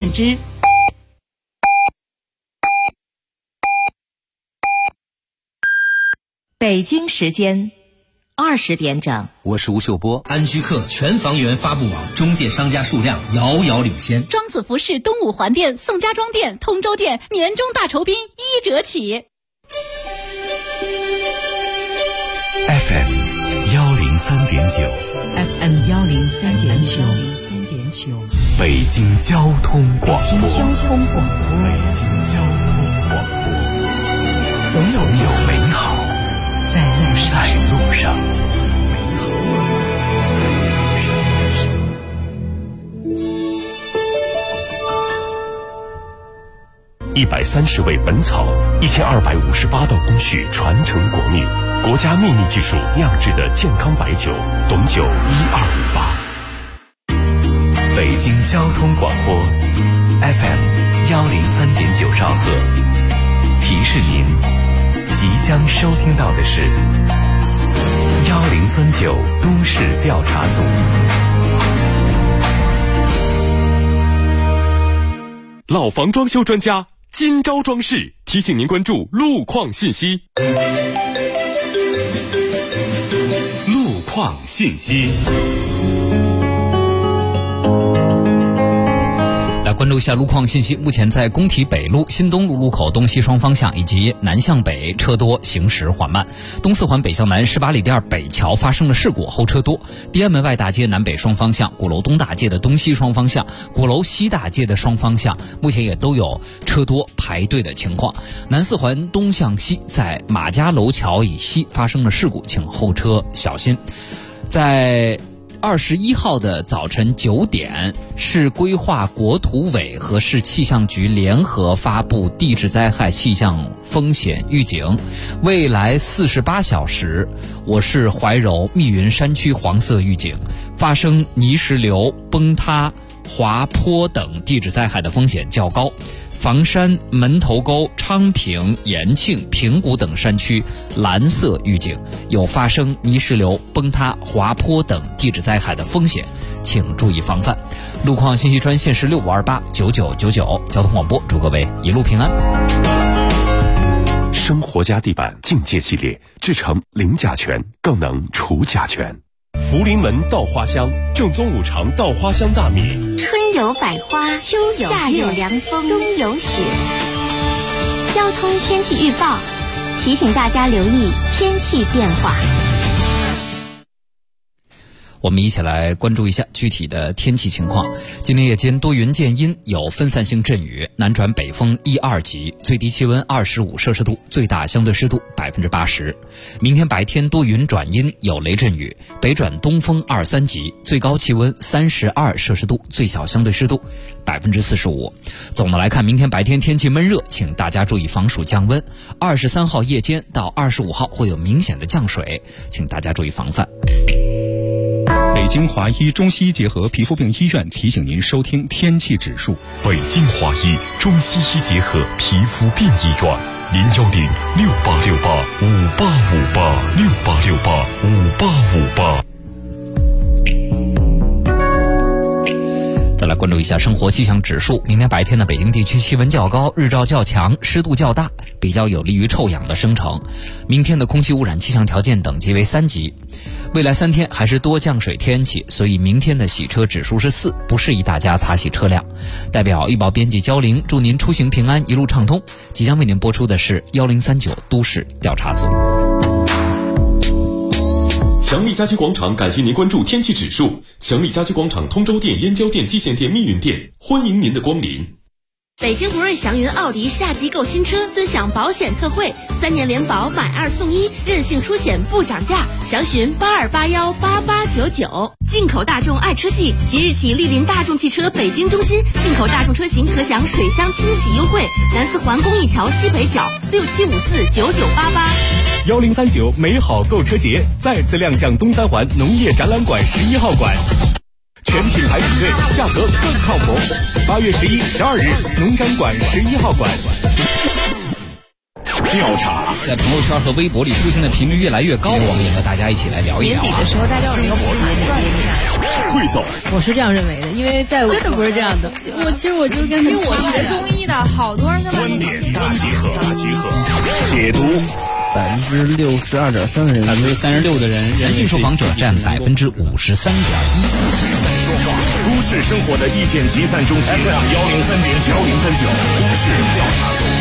认知。北京时间20点整， 我是吴秀波。 安居客全房源发布网中介商家数量遥遥领先。 庄子服饰东五环店、宋家庄店、通州店年终大酬宾1折起。 FM 103.9 FM 103.9 北京交通广播。 北京交通广播，总有美好在路上。 130味本草，1258道工序传承国秘，国家秘密技术酿制的健康白酒，董酒1258。北京交通广播 FM 103.9兆赫，提示您即将收听到的是1039都市调查组。老房装修专家今朝装饰提醒您关注路况信息。路况信息。 来关注一下路况信息。目前在工体北路新东路路口东西双方向以及南向北车多，行驶缓慢。东四环北向南18里店北桥发生了事故，后车多。地安门外大街南北双方向、鼓楼东大街的东西双方向、鼓楼西大街的双方向目前也都有车多排队的情况。南四环东向西在马家楼桥以西发生了事故，请后车小心。在21号的早晨9点，市规划国土委和市气象局联合发布地质灾害气象风险预警。未来48小时，我市怀柔、密云山区黄色预警，发生泥石流、崩塌、滑坡等地质灾害的风险较高。房山、门头沟、昌平、延庆、平谷等山区蓝色预警，有发生泥石流、崩塌、滑坡等地质灾害的风险，请注意防范。路况信息专线是65289999，交通广播祝各位一路平安。 生活家地板境界系列，制成零甲醛，更能除甲醛。福临门稻花香，正宗五常稻花香大米。 春有百花，秋有夏有凉风，冬有雪。交通天气预报提醒大家留意天气变化。 我们一起来关注一下具体的天气情况。今天夜间多云见阴，有分散性阵雨，南转北风1、2级，最低气温25摄氏度，最大相对湿度80%。明天白天多云转阴，有雷阵雨，北转东风2、3级，最高气温32摄氏度，最小相对湿度45%。总的来看，明天白天天气闷热，请大家注意防暑降温。23号夜间到25号会有明显的降水，请大家注意防范。 北京华医中西医结合皮肤病医院提醒您收听天气指数。 北京华医中西医结合皮肤病医院，0106868585868，68685858。 再来关注一下生活气象指数。明天白天的北京地区气温较高，日照较强，湿度较大，比较有利于臭氧的生成。明天的空气污染气象条件等级为3级。未来3天还是多降水天气，所以明天的洗车指数是4，不适宜大家擦洗车辆。代表医保编辑焦玲祝您出行平安，一路畅通。即将为您播出的是1039都市调查组。 强力家居广场感谢您关注天气指数。强力家居广场通州店、燕郊店、蓟县店、密云店，欢迎您的光临。 北京福瑞祥云奥迪夏季购新车尊享保险特惠，3年联保买2送1，任性出险不涨价，详询82818899。进口大众爱车季，即日起莅临大众汽车北京中心，进口大众车型可享水箱清洗优惠，南四环公益桥西北角 67549988。1039美好购车节再次亮相东三环农业展览馆11号馆，全品牌比对，价格更靠谱。8月11、12日，农展馆11号馆。 调查， 在朋友圈和微博里出现的频率越来越高，我们也和大家一起来聊一聊。 年底的时候，大家有一个盘算一下。 汇总， 我是这样认为的，因为在真的不是这样的。其实我就跟因为我学中医的，好多人跟观点大结合，解读。 62.3%的人 ，36%的人，男性受访者占53.1%。 都市生活的意见集散中心 FM 103.9，都市调查组。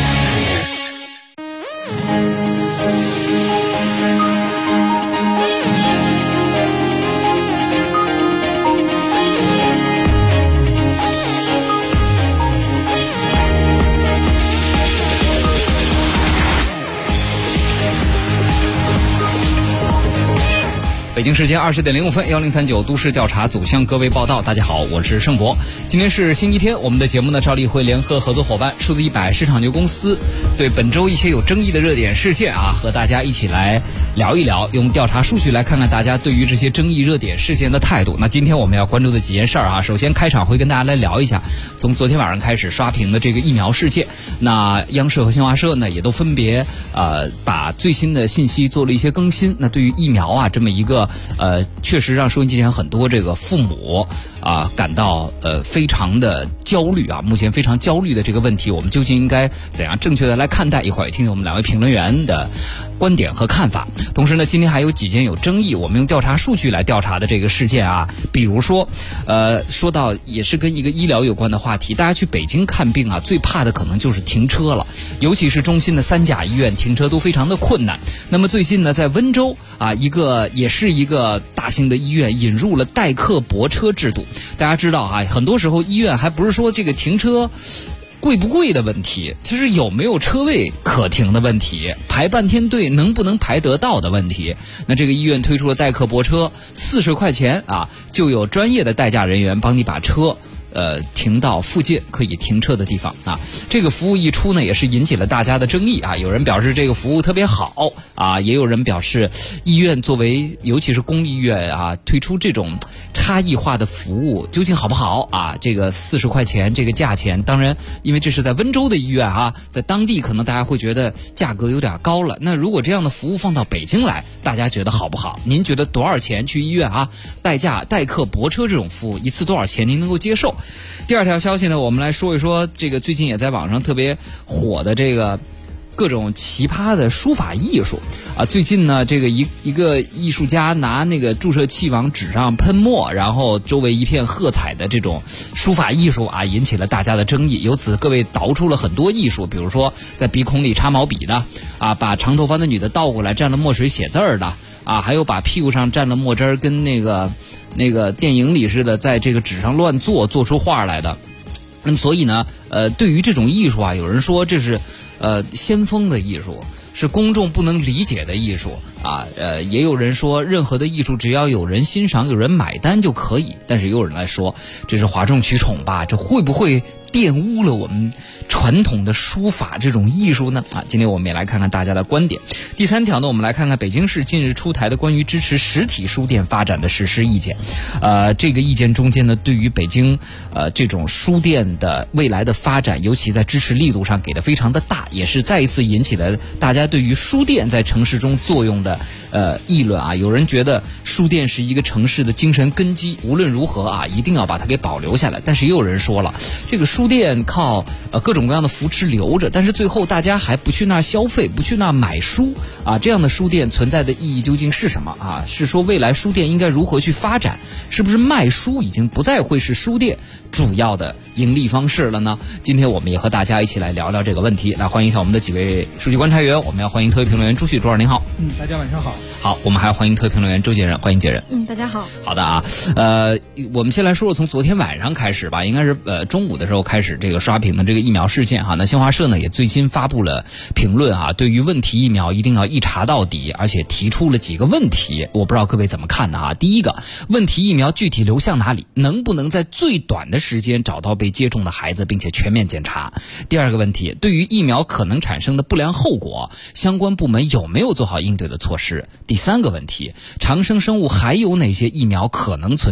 北京时间20点05分，1039都市调查组向各位报道。大家好，我是盛博。今天是星期天，我们的节目呢照例会联合合作伙伴数字100市场牛公司，对本周一些有争议的热点事件和大家一起来聊一聊，用调查数据来看看大家对于这些争议热点事件的态度。那今天我们要关注的几件事儿首先开场会跟大家来聊一下，从昨天晚上开始刷屏的这个疫苗事件。那央视和新华社呢也都分别把最新的信息做了一些更新。那对于疫苗这么一个确实让收音机前很多这个父母感到非常的焦虑目前非常焦虑的这个问题，我们究竟应该怎样正确的来看待？一会儿也听听我们两位评论员的观点和看法。同时呢，今天还有几件有争议，我们用调查数据来调查的这个事件比如说说到也是跟一个医疗有关的话题，大家去北京看病最怕的可能就是停车了，尤其是中心的3甲医院停车都非常的困难。那么最近呢，在温州也是一个大型的医院引入了代客泊车制度。大家知道很多时候医院还不是说这个停车贵不贵的问题，其实有没有车位可停的问题，排半天队能不能排得到的问题。那这个医院推出了代客泊车，40块钱就有专业的代驾人员帮你把车停到附近可以停车的地方这个服务一出呢，也是引起了大家的争议有人表示这个服务特别好也有人表示医院作为尤其是公立医院推出这种差异化的服务究竟好不好这个40块钱这个价钱，当然因为这是在温州的医院在当地可能大家会觉得价格有点高了。那如果这样的服务放到北京来，大家觉得好不好？您觉得多少钱去医院代客泊车这种服务一次多少钱您能够接受？第二条消息呢，我们来说一说这个最近也在网上特别火的这个各种奇葩的书法艺术最近呢，这个一个艺术家拿那个注射器往纸上喷墨，然后周围一片喝彩的这种书法艺术引起了大家的争议。由此各位导出了很多艺术，比如说在鼻孔里插毛笔的把长头发的女的倒过来蘸了墨水写字儿的还有把屁股上蘸了墨汁儿跟那个电影里似的在这个纸上乱做出画来的。那么所以呢对于这种艺术有人说这是先锋的艺术，是公众不能理解的艺术也有人说任何的艺术只要有人欣赏有人买单就可以，但是也有人来说这是哗众取宠吧，这会不会玷污了我们传统的书法这种艺术呢？今天我们也来看看大家的观点。第三条呢，我们来看看北京市近日出台的关于支持实体书店发展的实施意见。这个意见中间呢，对于北京这种书店的未来的发展，尤其在支持力度上给的非常的大，也是再一次引起了大家对于书店在城市中作用的议论有人觉得书店是一个城市的精神根基，无论如何一定要把它给保留下来。但是也有人说了，这个书店靠各种各样的扶持留着，但是最后大家还不去那儿消费，不去那儿买书这样的书店存在的意义究竟是什么是说未来书店应该如何去发展？是不是卖书已经不再会是书店主要的盈利方式了呢？今天我们也和大家一起来聊聊这个问题。来欢迎一下我们的几位数据观察员，我们要欢迎特约评论员朱旭，朱老师您好。 大家晚上好。 好，我们还要欢迎特约评论员周杰仁，欢迎杰仁。 大家好。 好的我们先来说说从昨天晚上开始吧，应该是中午的时候开始这个刷屏的这个疫苗事件那新华社呢也最新发布了评论对于问题疫苗一定要一查到底，而且提出了几个问题，我不知道各位怎么看呢第一个，问题疫苗具体流向哪里？能不能在最短的时间找到被接种的孩子，并且全面检查？第二个问题，对于疫苗可能产生的不良后果，相关部门有没有做好应对的措施？第三个问题，长生生物还有哪些疫苗可能存在隐患？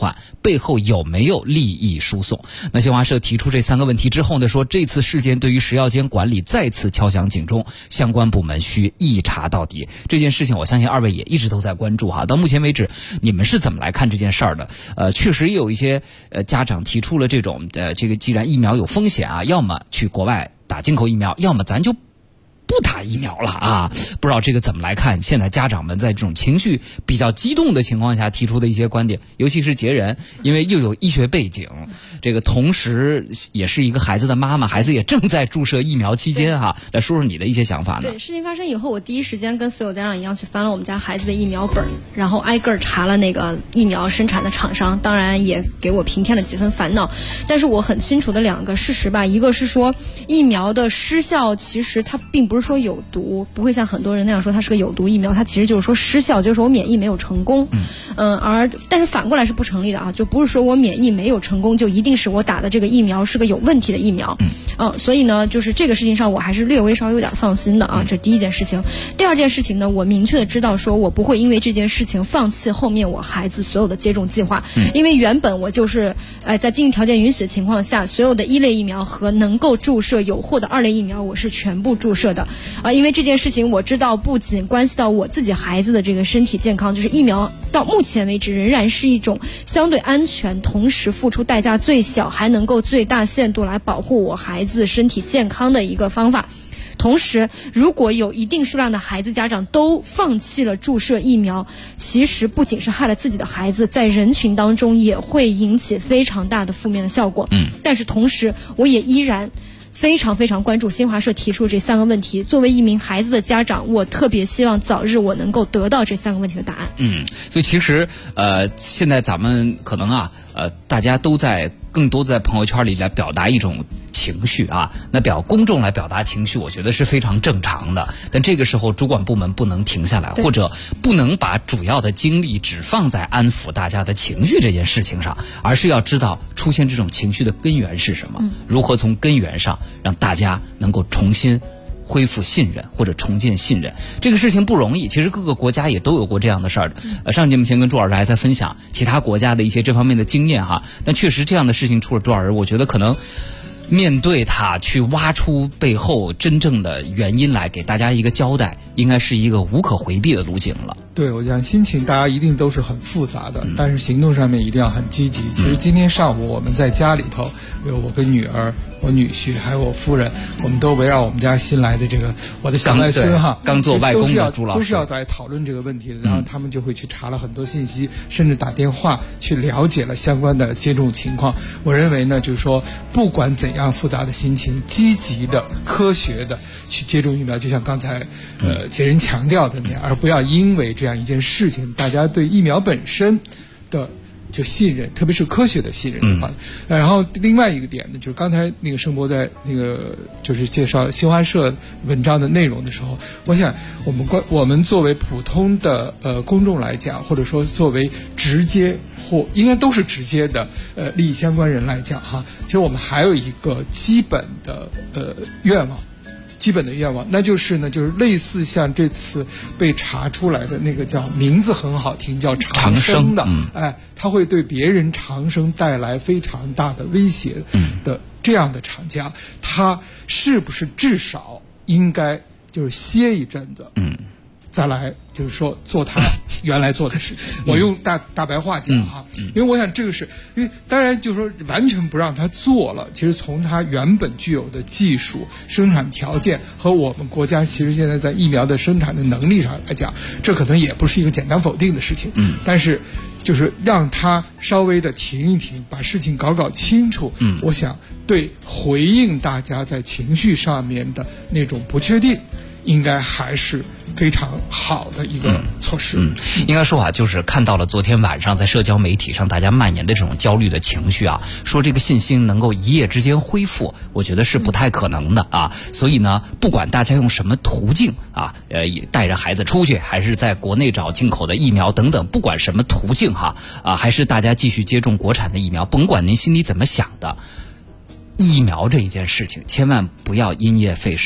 款，背后有没有利益输送？那新华社提出这3个问题之后呢，说这次事件对于食药监管理再次敲响警钟，相关部门需一查到底。这件事情我相信2位也一直都在关注哈。到目前为止，你们是怎么来看这件事儿的？确实有一些家长提出了这种这个既然疫苗有风险啊，要么去国外打进口疫苗，要么咱就不打疫苗了啊！不知道这个怎么来看？现在家长们在这种情绪比较激动的情况下提出的一些观点，尤其是婕人，因为又有医学背景，这个同时也是一个孩子的妈妈，孩子也正在注射疫苗期间哈，来说说你的一些想法呢？ 对，事情发生以后，我第一时间跟所有家长一样去翻了我们家孩子的疫苗本，然后挨个查了那个疫苗生产的厂商，当然也给我平添了几分烦恼。但是我很清楚的2个事实吧，一个是说疫苗的失效，其实它并不是说有毒，不会像很多人那样说它是个有毒疫苗，它其实就是说失效，就是说我免疫没有成功。但是反过来是不成立的啊，就不是说我免疫没有成功就一定是我打的这个疫苗是个有问题的疫苗。所以呢，就是这个事情上我还是略微稍微有点放心的啊，这第一件事情。第二件事情呢，我明确的知道说我不会因为这件事情放弃后面我孩子所有的接种计划，因为原本我就是在经济条件允许的情况下，所有的1类疫苗和能够注射有货的2类疫苗我是全部注射的因为这件事情我知道不仅关系到我自己孩子的这个身体健康，就是疫苗到目前为止仍然是一种相对安全，同时付出代价最小，还能够最大限度来保护我孩子身体健康的一个方法。同时，如果有一定数量的孩子家长都放弃了注射疫苗，其实不仅是害了自己的孩子，在人群当中也会引起非常大的负面的效果。但是同时，我也依然非常非常关注新华社提出这3个问题。作为一名孩子的家长，我特别希望早日我能够得到这3个问题的答案。 所以其实现在咱们可能大家都在更多在朋友圈里来表达一种情绪啊，那公众来表达情绪，我觉得是非常正常的。但这个时候，主管部门不能停下来，或者不能把主要的精力只放在安抚大家的情绪这件事情上，而是要知道出现这种情绪的根源是什么，如何从根源上让大家能够重新恢复信任或者重建信任。这个事情不容易，其实各个国家也都有过这样的事儿。上节目前跟朱老师还在分享其他国家的一些这方面的经验哈，但确实这样的事情出了，朱老师，我觉得可能面对它去挖出背后真正的原因来给大家一个交代，应该是一个无可回避的路径了。 对，我想心情大家一定都是很复杂的，但是行动上面一定要很积极。其实今天上午我们在家里头，比如我跟女儿、我女婿还有我夫人，我们都围绕我们家新来的这个我的小外孙哈， 刚做外公的朱老师， 都是要来讨论这个问题的。然后他们就会去查了很多信息，甚至打电话去了解了相关的接种情况。我认为呢，就是说不管怎样复杂的心情，积极的、科学的去接种疫苗，就像刚才婕人强调的那样，而不要因为这样一件事情，大家对疫苗本身的就信任，特别是科学的信任的话。然后另外一个点呢，就是刚才那个盛博在那个就是介绍新华社文章的内容的时候，我想我们作为普通的公众来讲，或者说作为直接或应该都是直接的利益相关人来讲哈，其实我们还有一个基本的愿望，那就是呢，就是类似像这次被查出来的那个叫名字很好听，叫长生的，它会对别人长生带来非常大的威胁的这样的厂家，它是不是至少应该就是歇一阵子，再来就是说做他原来做的事情。我用大白话讲哈，因为我想这个是因为当然就是说完全不让他做了，其实从他原本具有的技术、生产条件和我们国家其实现在在疫苗的生产的能力上来讲，这可能也不是一个简单否定的事情。但是就是让他稍微的停一停，把事情搞清楚。我想对回应大家在情绪上面的那种不确定，应该还是非常好的一个措施。 应该说就是看到了昨天晚上在社交媒体上大家蔓延的这种焦虑的情绪说这个信心能够一夜之间恢复，我觉得是不太可能的所以呢，不管大家用什么途径带着孩子出去，还是在国内找进口的疫苗等等，不管什么途径还是大家继续接种国产的疫苗，甭管您心里怎么想的，疫苗这一件事情千万不要因噎废食，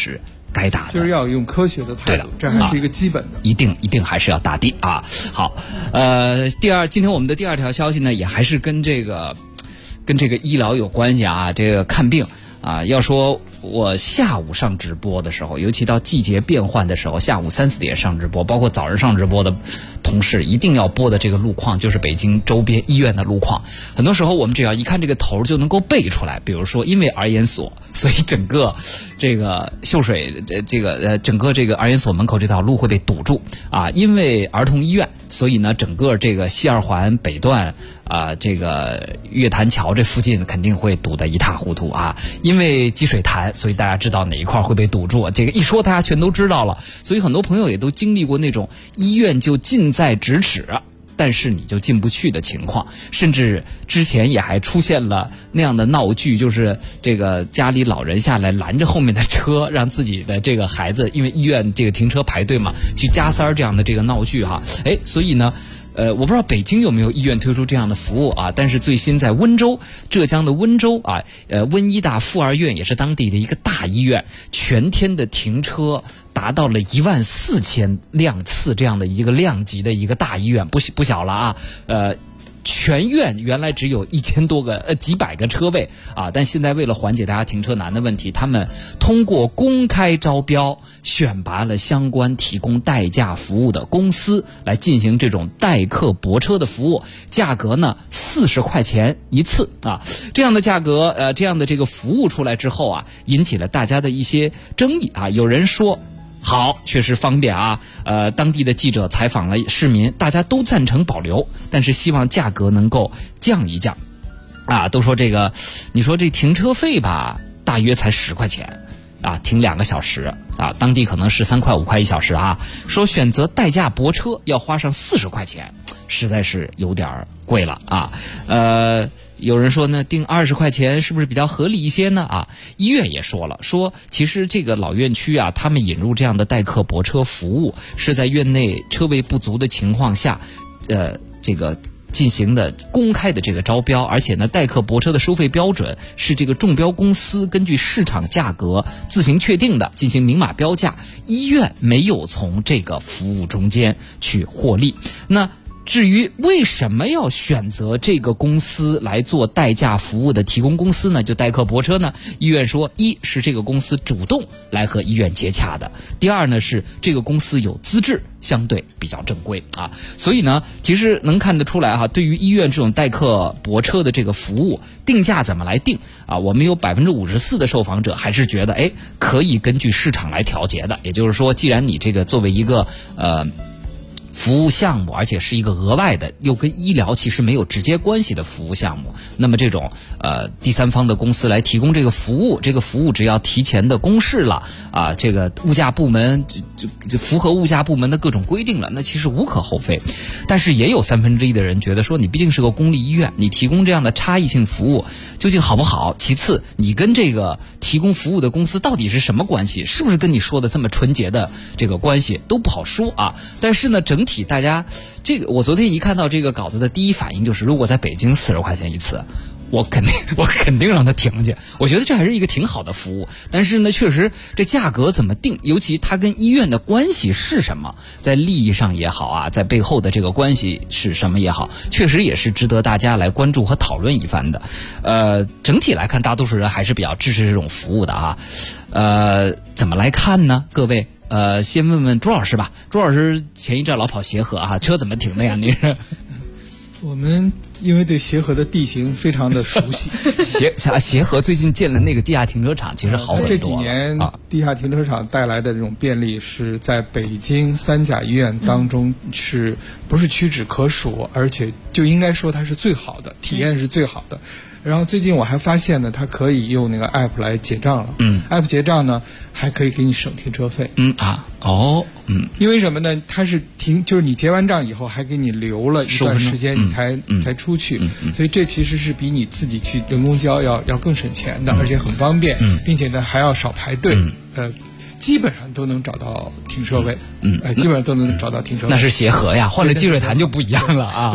该打的， 就是要用科学的态度，这还是一个基本的， 一定还是要打的啊。好，今天我们的第二条消息呢，也还是跟这个医疗有关系啊，这个看病啊，要说我下午上直播的时候，尤其到季节变换的时候，下午3、4点上直播，包括早上上直播的同事一定要播的这个路况，就是北京周边医院的路况。很多时候我们只要一看这个头就能够背出来，比如说因为儿研所，所以整个这个秀水整个这个儿研所门口这条路会被堵住啊，因为儿童医院，所以呢整个这个西二环北段这个月坛桥这附近肯定会堵得一塌糊涂啊，因为积水潭，所以大家知道哪一块会被堵住，这个一说大家全都知道了。所以很多朋友也都经历过那种医院就近在咫尺，但是你就进不去的情况，甚至之前也还出现了那样的闹剧，就是这个家里老人下来拦着后面的车，让自己的这个孩子因为医院这个停车排队嘛，去加塞这样的这个闹剧哈。所以呢我不知道北京有没有医院推出这样的服务啊，但是最新在温州，浙江的温州啊，温医大附二院也是当地的一个大医院，全天的停车达到了14000辆次这样的一个量级的一个大医院，不小了啊，全院原来只有1000多个几百个车位啊，但现在为了缓解大家停车难的问题，他们通过公开招标选拔了相关提供代驾服务的公司来进行这种代客泊车的服务，价格呢40块钱一次啊，这样的价格这样的这个服务出来之后啊，引起了大家的一些争议啊，有人说好，确实方便啊。当地的记者采访了市民，大家都赞成保留，但是希望价格能够降一降。啊，都说这个，你说这停车费吧，大约才10块钱，啊，停2个小时啊，当地可能是3块5块1小时啊。说选择代驾泊车要花上40块钱，实在是有点贵了啊。有人说呢，定20块钱是不是比较合理一些呢？啊，医院也说了，说其实这个老院区啊，他们引入这样的代客泊车服务，是在院内车位不足的情况下，这个进行的公开的这个招标，而且呢，代客泊车的收费标准是这个中标公司根据市场价格自行确定的，进行明码标价，医院没有从这个服务中间去获利。那至于为什么要选择这个公司来做代驾服务的提供公司呢？就代客泊车呢？医院说，一是这个公司主动来和医院接洽的，第二呢是这个公司有资质，相对比较正规啊。所以呢，其实能看得出来哈，对于医院这种代客泊车的这个服务定价怎么来定啊？我们有54%的受访者还是觉得可以根据市场来调节的。也就是说，既然你这个作为一个服务项目，而且是一个额外的，又跟医疗其实没有直接关系的服务项目，那么这种第三方的公司来提供这个服务，这个服务只要提前的公示了啊，这个物价部门就符合物价部门的各种规定了，那其实无可厚非。但是也有1/3的人觉得说，你毕竟是个公立医院，你提供这样的差异性服务究竟好不好？其次，你跟这个提供服务的公司到底是什么关系？是不是跟你说的这么纯洁的这个关系都不好说啊。但是呢，整体大家这个，我昨天一看到这个稿子的第一反应就是，如果在北京40块钱一次，我肯定让他停去。我觉得这还是一个挺好的服务，但是呢，确实这价格怎么定，尤其它跟医院的关系是什么，在利益上也好啊，在背后的这个关系是什么也好，确实也是值得大家来关注和讨论一番的。整体来看，大多数人还是比较支持这种服务的啊。怎么来看呢？各位？先问问朱老师吧。朱老师前一阵老跑协和啊，车怎么停的呀？你是？ 我们因为对协和的地形非常的熟悉， 协和最近建了那个地下停车场，其实好很多。 这几年地下停车场带来的这种便利，是在北京3甲医院当中是不是屈指可数，而且就应该说它是最好的，体验是最好的。然后最近我还发现呢，它可以用那个 app 来结账了。app 结账呢，还可以给你省停车费。因为什么呢？它是就是你结完账以后，还给你留了一段时间，你才出去。所以这其实是比你自己去人工交要更省钱的，而且很方便，并且呢还要少排队。基本上都能找到停车位。基本上都能找到停车位。 那是协和呀，换了积水潭就不一样了啊。 对。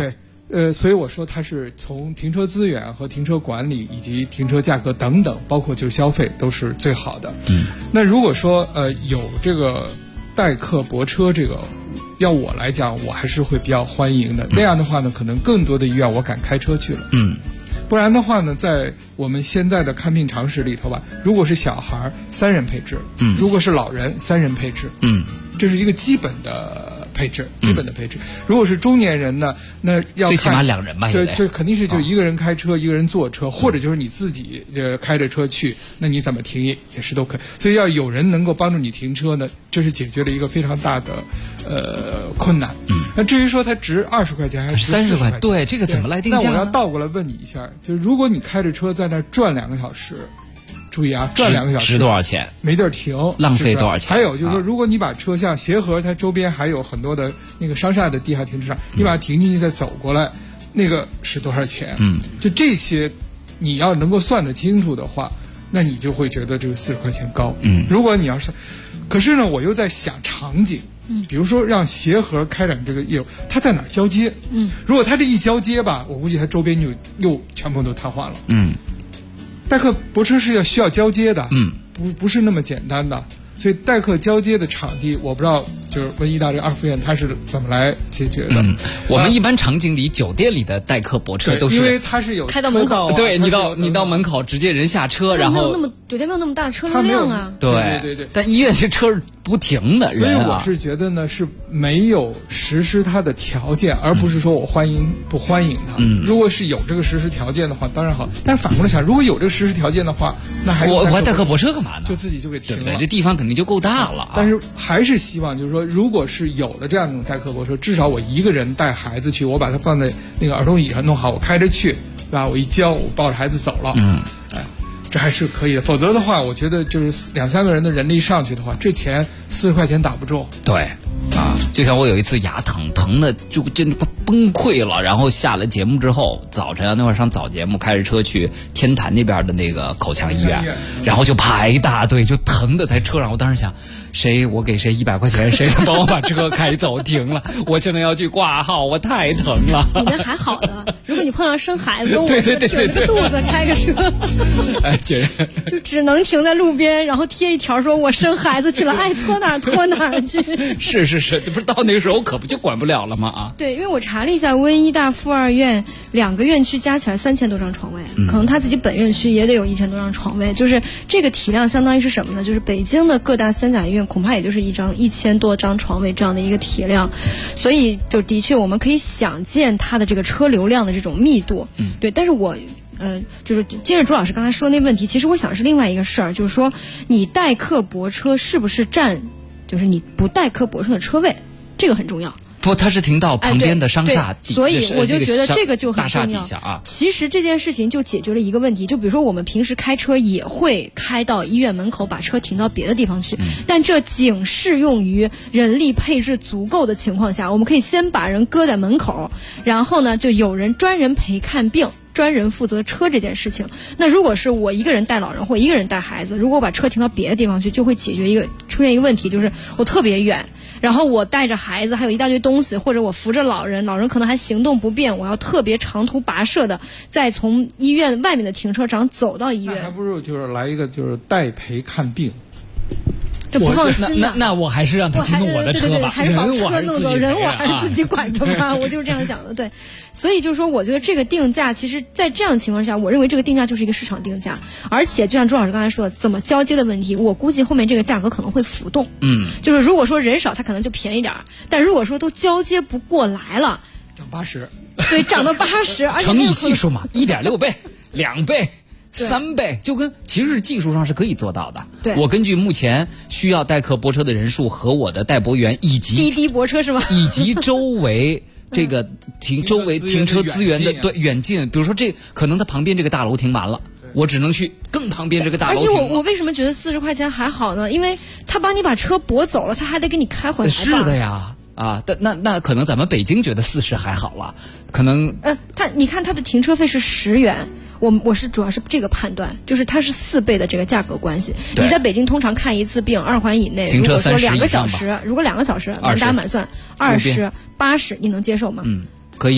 所以我说它是从停车资源和停车管理以及停车价格等等，包括就是消费都是最好的。那如果说有这个代客泊车这个，要我来讲，我还是会比较欢迎的。那样的话呢，可能更多的医院我敢开车去了。不然的话呢，在我们现在的看病常识里头吧，如果是小孩3人配置，如果是老人3人配置，这是一个基本的配置，如果是中年人呢，那要看最起码2人吧， 对，这肯定是就一个人开车，一个人坐车，或者就是你自己开着车去，那你怎么停也是都可以。所以要有人能够帮助你停车呢，这是解决了一个非常大的困难。那至于说它值20块钱还是30块钱， 对，这个怎么来定价呢？ 那我要倒过来问你一下，就是如果你开着车在那转2个小时。注意啊，转2个小时值多少钱？ 没地儿停， 浪费多少钱？ 还有就是说，如果你把车像协和，它周边还有很多的那个商厦的地下停车场，你把它停进去再走过来，那个是多少钱？就这些，你要能够算得清楚的话，那你就会觉得这个40块钱高。如果你要是，可是呢，我又在想场景。比如说让协和开展这个业务，它在哪儿交接？如果它这一交接吧，我估计它周边就又全部都瘫痪了。代客泊车是需要交接的，不是那么简单的，所以代客交接的场地，我不知道就是问医大这个2附院它是怎么来解决的。 我们一般场景里，酒店里的代客泊车都是因为它是有开到门口， 对你到门口直接人下车，然后酒店没有那么大的车流量啊。 对，但医院这车不停的人所以我是觉得呢，是没有实施它的条件，而不是说我欢迎不欢迎它。如果是有这个实施条件的话，当然好。但是反过来想，如果有这个实施条件的话，那还我代客泊车干嘛呢？ 就自己就给停了。 对，这地方肯定就够大了。 但是还是希望就是说，如果是有了这样一种代客泊车，至少我一个人带孩子去，我把它放在那个儿童椅上弄好，我开着去，对吧？我一交，我抱着孩子走了。这还是可以的，否则的话，我觉得就是2-3个人的人力上去的话，这钱40块钱打不中。 对，就像我有一次牙疼的就真的崩溃了，然后下了节目之后，早晨那会儿上早节目，开着车去天坛那边的那个口腔医院，然后就排大队，就疼的在车上。我当时想，我给谁100块钱，谁能帮我把车开走停了？我现在要去挂号，我太疼了。 你那还好的，如果你碰上生孩子，跟我对挺着个肚子开个车，就只能停在路边，然后贴一条说我生孩子去了，爱拖哪拖哪去。 是，不是到那个时候可不就管不了了吗？啊， 对，因为我查了一下，温医大附2院2个院区加起来3000多张床位，可能他自己本院区也得有1000多张床位，就是这个体量相当于是什么呢？就是北京的各大3甲医院恐怕也就是1000多张床位这样的一个体量，所以就的确我们可以想见它的这个车流量的这种密度。对，但是我就是接着朱老师刚才说那问题，其实我想是另外一个事儿，就是说你代客泊车是不是占，就是你不代客泊车的车位，这个很重要。 不，它是停到旁边的商厦底， 所以我就觉得这个就很重要。 大厦底下啊， 其实这件事情就解决了一个问题，就比如说我们平时开车也会开到医院门口，把车停到别的地方去，但这仅适用于人力配置足够的情况下，我们可以先把人搁在门口，然后呢，就有人专人陪看病。专人负责车这件事情，那如果是我一个人带老人或一个人带孩子，如果我把车停到别的地方去，就会出现一个问题，就是我特别远，然后我带着孩子还有一大堆东西，或者我扶着老人可能还行动不便，我要特别长途跋涉的再从医院外面的停车场走到医院。 那还不如就是来一个就是代陪看病。 这不放心的。 那我还是让他去弄我的车吧， 还是把车弄走，人我还是自己管着吧，我就是这样想的。对，所以就是说，我觉得这个定价，其实在这样的情况下，我认为这个定价就是一个市场定价，而且就像朱老师刚才说的，怎么交接的问题，我估计后面这个价格可能会浮动。就是如果说人少，它可能就便宜点，但如果说都交接不过来了， 涨80， 对，涨到80，而且乘以系数嘛，1.6倍、2倍。3倍，就跟其实技术上是可以做到的。 对， 我根据目前需要代客泊车的人数和我的代泊员以及滴滴泊车是吗？ 以及周围这个周围停车资源的远近，比如说这可能它旁边这个大楼停完了，我只能去更旁边这个大楼停。 而且我为什么觉得40块钱还好呢？因为他帮你把车泊走了，他还得给你开回来吧。 是的呀。但那可能咱们北京觉得40还好了，可能你看它的停车费是10元。我是主要是这个判断，就是它是4倍的这个价格关系。你在北京通常看一次病2环以内，如果说2个小时，如果2个小时满打满算20、80，你能接受吗？ 可以啊。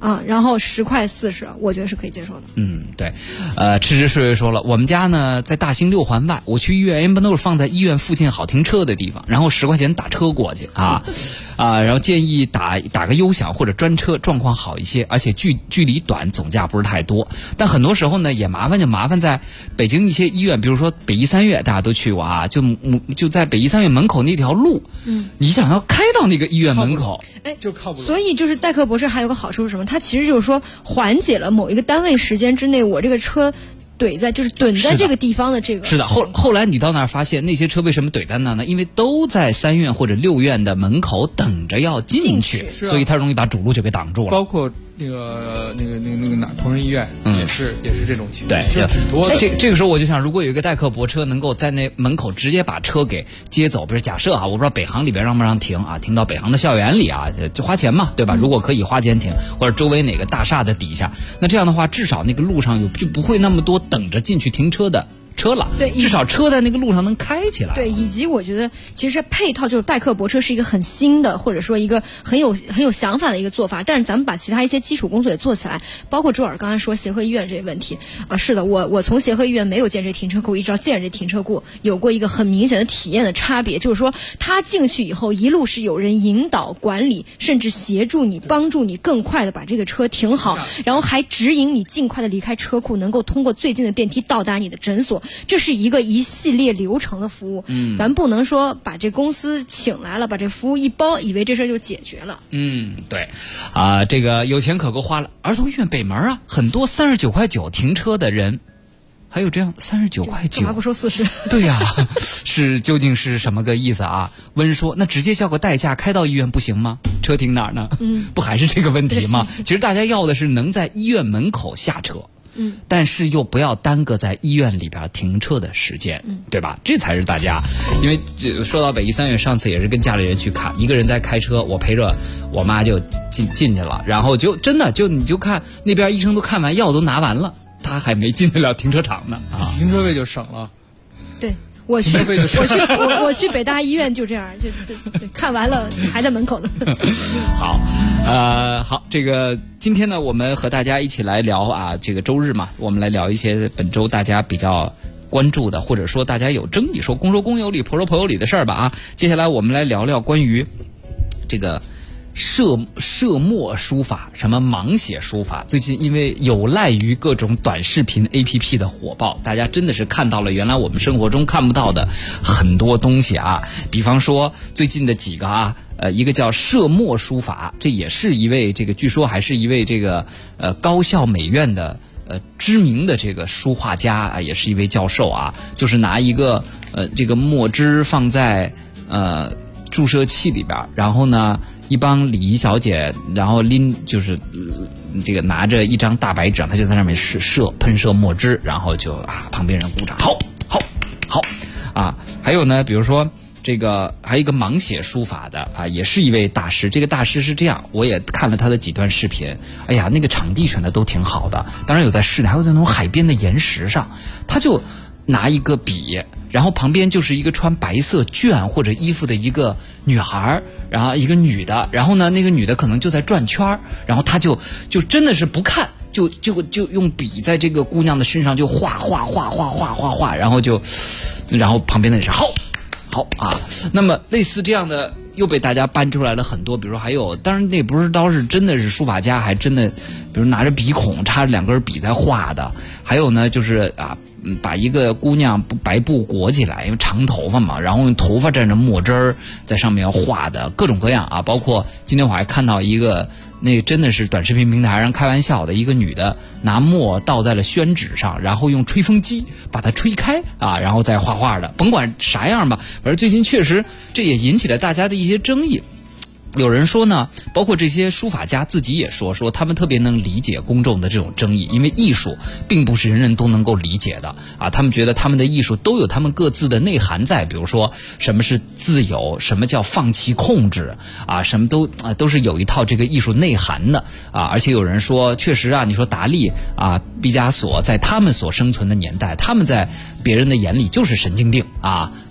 啊，然后10块40，我觉得是可以接受的。 对，吃吃睡睡说了，我们家呢在大兴6环外，我去医院一般都是放在医院附近好停车的地方，然后10块钱打车过去然后建议打个优享或者专车，状况好一些，而且距离短，总价不是太多。但很多时候呢也麻烦在北京一些医院，比如说北医三院，大家都去过啊，就在北医三院门口那条路，你想要开到那个医院门口， 就靠不了。 所以就是代课博士还有个好处是什么？它其实就是说缓解了某一个单位时间之内我这个车怼在这个地方的这个。 是的，后来你到那儿发现那些车为什么怼在那呢？因为都在3院或者6院的门口等着要进去，所以它容易把主路就给挡住了。 包括那个哪同仁医院也是这种情况， 对， 挺多的。 这个时候我就想，如果有一个代客泊车能够在那门口直接把车给接走，比如假设我不知道北航里边让不让停啊，停到北航的校园里啊，就花钱嘛，对吧？如果可以花钱停，或者周围哪个大厦的底下，那这样的话，至少那个路上就不会那么多等着进去停车的车了， 对， 至少车在那个路上能开起来。 对，以及我觉得其实配套就是代客泊车是一个很新的，或者说一个很有想法的一个做法。但是咱们把其他一些基础工作也做起来，包括周尔刚才说协和医院这个问题是的，我从协和医院没有见这停车库，一直到见这停车库，有过一个很明显的体验的差别，就是说他进去以后一路是有人引导管理，甚至协助你帮助你更快的把这个车停好，然后还指引你尽快的离开车库，能够通过最近的电梯到达你的诊所。这是一个一系列流程的服务，咱不能说把这公司请来了，把这服务一包，以为这事就解决了。 对，这个有钱可够花了。儿童医院北门啊，很多39.9块停车的人，还有这样39.9块， 干嘛不说40？ 对呀，究竟是什么个意思啊？温说，那直接叫个代驾开到医院不行吗？车停哪儿呢？不还是这个问题吗？其实大家要的是能在医院门口下车。但是又不要耽搁在医院里边停车的时间，对吧？这才是大家。因为说到北医三院，上次也是跟家里人去看，一个人在开车，我陪着我妈就进去了，然后你就看那边医生都看完，药都拿完了，他还没进得了停车场呢停车位就省了。 对。我去北大医院就这样，就看完了还在门口呢。 好，这个今天呢，我们和大家一起来聊这个周日嘛，我们来聊一些本周大家比较关注的，或者说大家有争议，说公有理，婆说婆有理的事儿吧接下来我们来聊聊关于这个射墨书法，什么盲写书法，最近因为有赖于各种短视频 APP 的火爆，大家真的是看到了原来我们生活中看不到的很多东西比方说最近的几个一个叫射墨书法，这也是一位这个据说还是一位这个高校美院的知名的这个书画家也是一位教授就是拿一个这个墨汁放在注射器里边，然后呢一帮礼仪小姐，然后就是这个拿着一张大白纸，他就在上面喷射墨汁，然后就旁边人鼓掌，好还有呢，比如说这个还有一个盲写书法的也是一位大师。这个大师是这样，我也看了他的几段视频，哎呀，那个场地选的都挺好的，当然有在室内，还有在那种海边的岩石上，他就拿一个笔，然后旁边就是一个穿白色绢或者衣服的一个女孩，然后一个女的，然后呢那个女的可能就在转圈，然后他就真的是不看，就用笔在这个姑娘的身上就画，然后旁边的人是好那么类似这样的又被大家搬出来了很多，比如说还有，当然那不是倒是真的是书法家，还真的比如拿着笔孔插着2根笔在画的，还有呢就是把一个姑娘白布裹起来，因为长头发嘛，然后用头发蘸着墨汁儿在上面画的各种各样包括今天我还看到一个那真的是短视频平台上开玩笑的一个女的拿墨倒在了宣纸上，然后用吹风机把它吹开然后再画画的，甭管啥样吧，反正最近确实这也引起了大家的一些争议。有人说呢，包括这些书法家自己也说他们特别能理解公众的这种争议，因为艺术并不是人人都能够理解的他们觉得他们的艺术都有他们各自的内涵在，比如说什么是自由，什么叫放弃控制什么都是有一套这个艺术内涵的而且有人说确实你说达利毕加索在他们所生存的年代，他们在别人的眼里就是神经病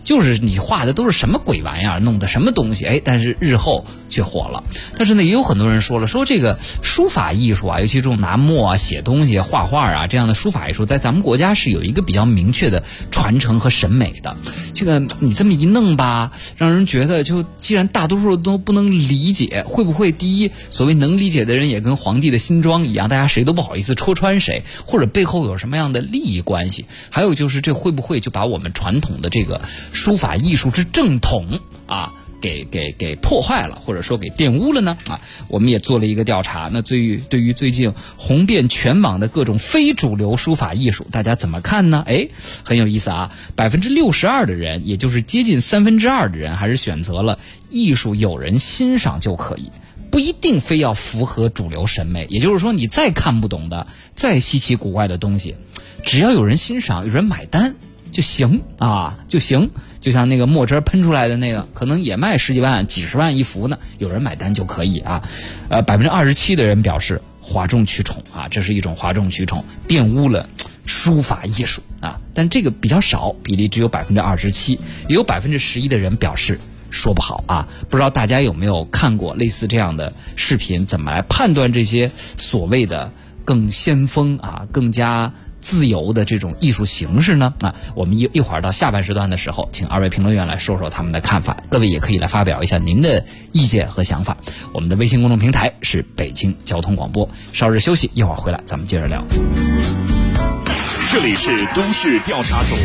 就是你画的都是什么鬼玩意儿，弄的什么东西，但是日后却火了。但是呢，也有很多人说了，说这个书法艺术啊，尤其这种拿墨啊、写东西、画画啊这样的书法艺术，在咱们国家是有一个比较明确的传承和审美的。这个你这么一弄吧，让人觉得就既然大多数都不能理解，会不会第一，所谓能理解的人也跟皇帝的新装一样，大家谁都不好意思戳穿谁，或者背后有什么样的利益关系？还有就是这会不会就把我们传统的这个书法艺术之正统啊，给破坏了，或者说给玷污了呢？啊，我们也做了一个调查。那对于最近红遍全网的各种非主流书法艺术，大家怎么看呢？很有意思啊！62%的人，也就是接近2/3的人，还是选择了艺术有人欣赏就可以，不一定非要符合主流审美。也就是说，你再看不懂的、再稀奇古怪的东西，只要有人欣赏、有人买单就行啊，就行。就像那个墨汁喷出来的那个，可能也卖10几万、几十万一幅呢，有人买单就可以啊。27%的人表示哗众取宠啊，这是一种哗众取宠，玷污了书法艺术啊。但这个比较少，比例只有27%，也有11%的人表示说不好啊。不知道大家有没有看过类似这样的视频？怎么来判断这些所谓的更先锋啊、更加自由的这种艺术形式呢？啊，我们一会儿到下半时段的时候，请2位评论员来说说他们的看法。各位也可以来发表一下您的意见和想法。我们的微信公众平台是北京交通广播。稍事休息，一会儿回来咱们接着聊。 这里是都市调查组。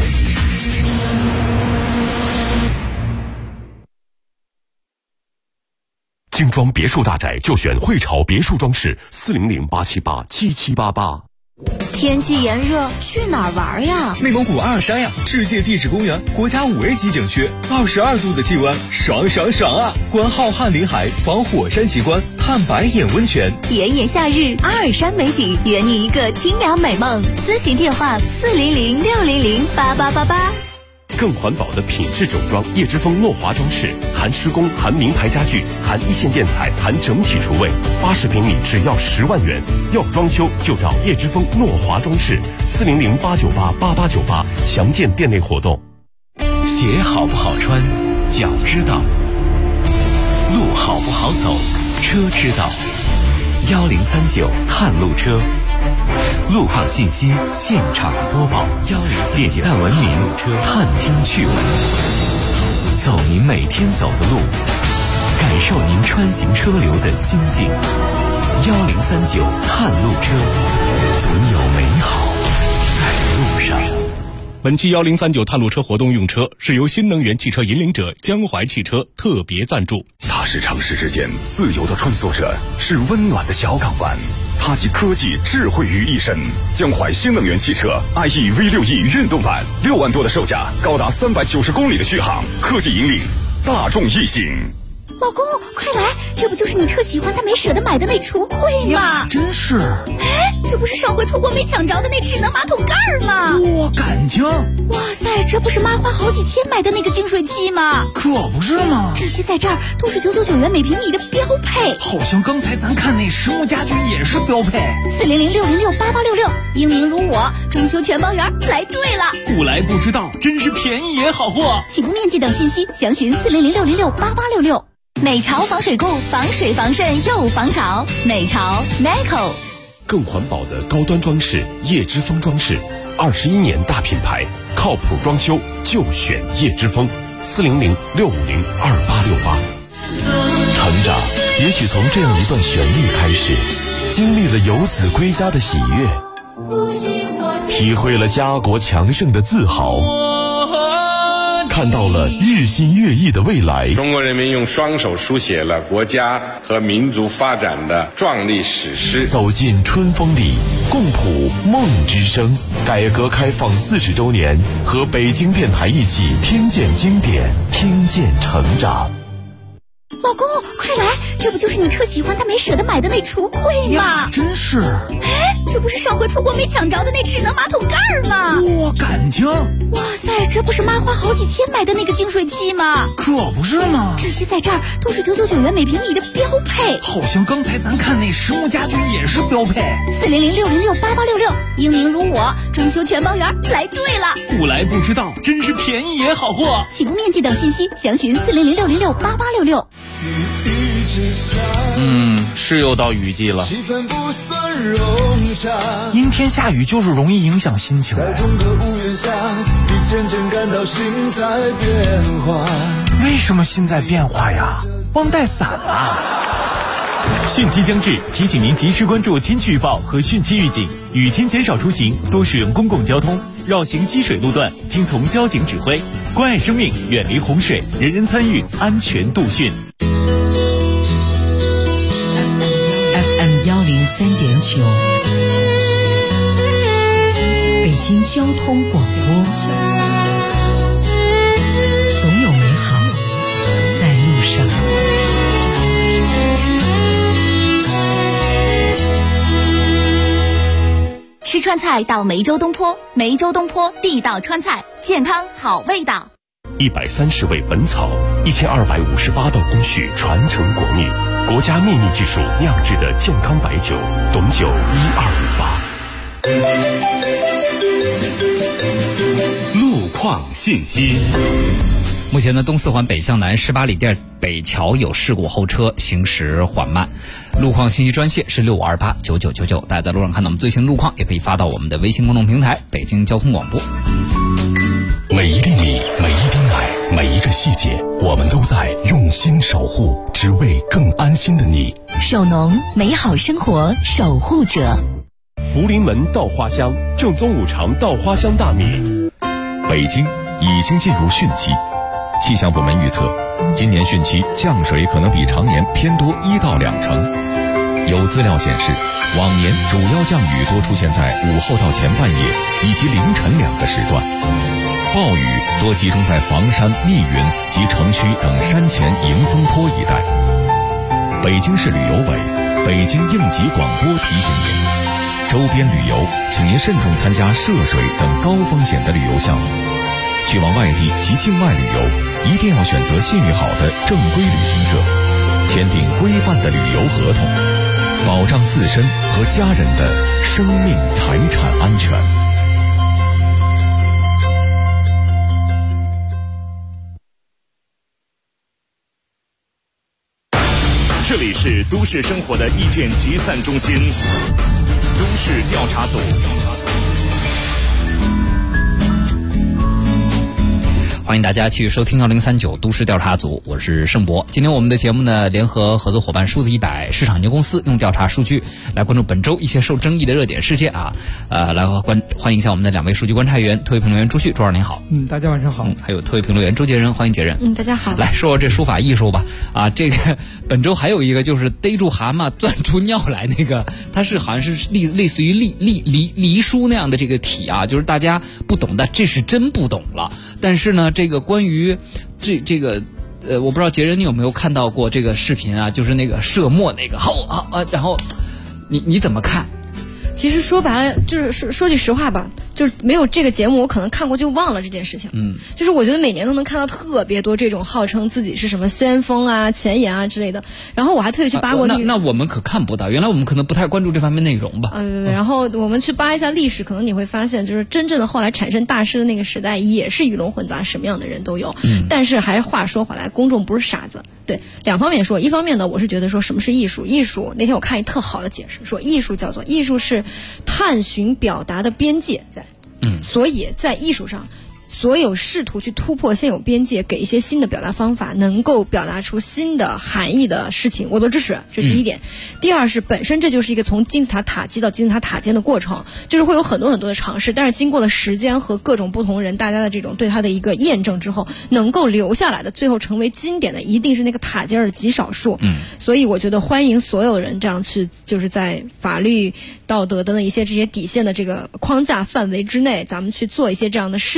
精装别墅大宅就选汇潮别墅装饰，400-878-7788。 天气炎热，去哪儿玩呀？ 内蒙古阿尔山呀，世界地质公园，国家5A 级景区，22度的气温，爽爽爽啊！观浩瀚林海，访火山奇观，探白眼温泉。 炎炎夏日，阿尔山美景，圆你一个清凉美梦。咨询电话400-600-8888。 更环保的品质整装，叶之峰诺华装饰，含施工，含名牌家具，含一线建材，含整体厨卫，80平米只要10万元。要装修就找叶之峰诺华装饰，400-898-8898，详见店内活动。 鞋好不好穿，脚知道；路好不好走，车知道。1039探路车，路况信息现场播报。点赞文明探听趣闻，走您每天走的路，感受您穿行车流的心境。1039探路车，总有美好在路上。 本期1039探路车活动用车是由新能源汽车引领者江淮汽车特别赞助。 它是城市之间自由的穿梭者，是温暖的小港湾。它集科技智慧于一身。江淮新能源汽车 IE V6E 运动版，6万多的售价，高达390公里的续航，科技引领大众异性。 老公，快来，这不就是你特喜欢但没舍得买的那橱柜吗？ 真是。 这不是上回出国没抢着的那智能马桶盖吗？ 我感情。 哇塞，这不是妈花好几千买的那个净水器吗？ 可不是吗？ 这些在这儿都是999元每平米的标配。 好像刚才咱看那实木家居也是标配。 400-606-8866，英明如我，装修全包圆，来对了。 不来不知道，真是便宜也好货。 起步面积等信息详询400-606-8866。美潮防水固，防水防渗又防潮。美潮 Nico。 更环保的高端装饰，叶之峰装饰，21年大品牌，靠谱装修就选叶之峰，400-650-2868。成长也许从这样一段旋律开始，经历了游子归家的喜悦，体会了家国强盛的自豪，看到了日新月异的未来。 中国人民用双手书写了国家和民族发展的壮丽史诗。 走进春风里，共谱梦之声。改革开放40周年，和北京电台一起听见经典，听见成长。 老公，快来， 这不就是你特喜欢但没舍得买的那橱柜吗？ 真是。 哎，这不是上回出国没抢着的那智能马桶盖吗？ 哇，感情！ 哇塞，这不是妈花好几千买的那个净水器吗？ 可不是吗？ 这些在这儿都是999元每平米的标配。 好像刚才咱看那实木家居也是标配。 400-606-8866，英明如我，装修全包圆，来对了。 不来不知道，真是便宜也好货。 起步面积等信息详询400-606-8866。 是又到雨季了， 阴天下雨就是容易影响心情。 在同个屋檐下，你渐渐感到心在变化。 为什么心在变化呀？忘带伞了。 汛期将至，提醒您及时关注天气预报和汛期预警，雨天减少出行，多使用公共交通，绕行积水路段，听从交警指挥，关爱生命，远离洪水，人人参与，安全度汛。 FM 103.9，北京交通广播，总有美好在路上。 吃川菜到梅州东坡，梅州东坡地道川菜，健康好味道。 130味本草，1258道工序传承国秘，国家秘密技术酿制的健康白酒，董酒1258。 路况信息。 目前呢，东四环北向南18里店北桥有事故，后车行驶缓慢。路况信息专线是65289999，大家在路上看到我们最新路况，也可以发到我们的微信公众平台北京交通广播。 每一粒米，每一丁奶，每一个细节，我们都在用心守护，只为更安心的你。 守农，美好生活守护者。 福临门稻花香，正宗五常稻花香大米。 北京已经进入汛期，气象部门预测，今年汛期降水可能比常年偏多1到2成。有资料显示，往年主要降雨多出现在午后到前半夜以及凌晨2个时段，暴雨多集中在房山、密云及城区等山前迎风坡一带。北京市旅游委、北京应急广播提醒您，周边旅游请您慎重参加涉水等高风险的旅游项目。去往外地及境外旅游，一定要选择信誉好的正规旅行社，签订规范的旅游合同，保障自身和家人的生命财产安全。 这里是都市生活的意见集散中心，都市调查组。 欢迎大家继续收听1039都市调查组，我是盛博。今天我们的节目呢，联合合作伙伴数字100市场有限公司，用调查数据来关注本周一些受争议的热点事件啊。来欢迎一下我们的2位数据观察员，特约评论员朱旭，朱老师您好。 大家晚上好。 还有特约评论员周杰仁，欢迎杰仁。 大家好。 来说说这书法艺术吧。这个本周还有一个就是逮住蛤蟆钻出尿来那个，它是好像是类似于离书那样的这个体啊，就是大家不懂的，这是真不懂了。但是呢，这个关于这个我不知道杰仁你有没有看到过这个视频啊，就是那个射墨那个然后你怎么看？ 其实说白了就是说句实话吧，就是没有这个节目我可能看过就忘了这件事情。就是我觉得每年都能看到特别多这种号称自己是什么先锋啊、前沿啊之类的，然后我还特意去扒过那我们可看不到，原来我们可能不太关注这方面内容吧。 对，然后我们去扒一下历史，可能你会发现就是真正的后来产生大师的那个时代也是鱼龙混杂，什么样的人都有。但是还是话说回来，公众不是傻子。对，两方面说，一方面呢，我是觉得说什么是艺术？艺术那天我看一特好的解释，说艺术是探寻表达的边界在。所以在艺术上，所有试图去突破现有边界，给一些新的表达方法，能够表达出新的含义的事情，我都支持。这是第一点。第二是本身这就是一个从金字塔塔基到金字塔塔尖的过程，就是会有很多很多的尝试，但是经过了时间和各种不同人大家的这种对它的一个验证之后，能够留下来的，最后成为经典的，一定是那个塔尖的极少数。所以我觉得欢迎所有人这样去，就是在法律、道德等等一些这些底线的这个框架范围之内，咱们去做一些这样的事情。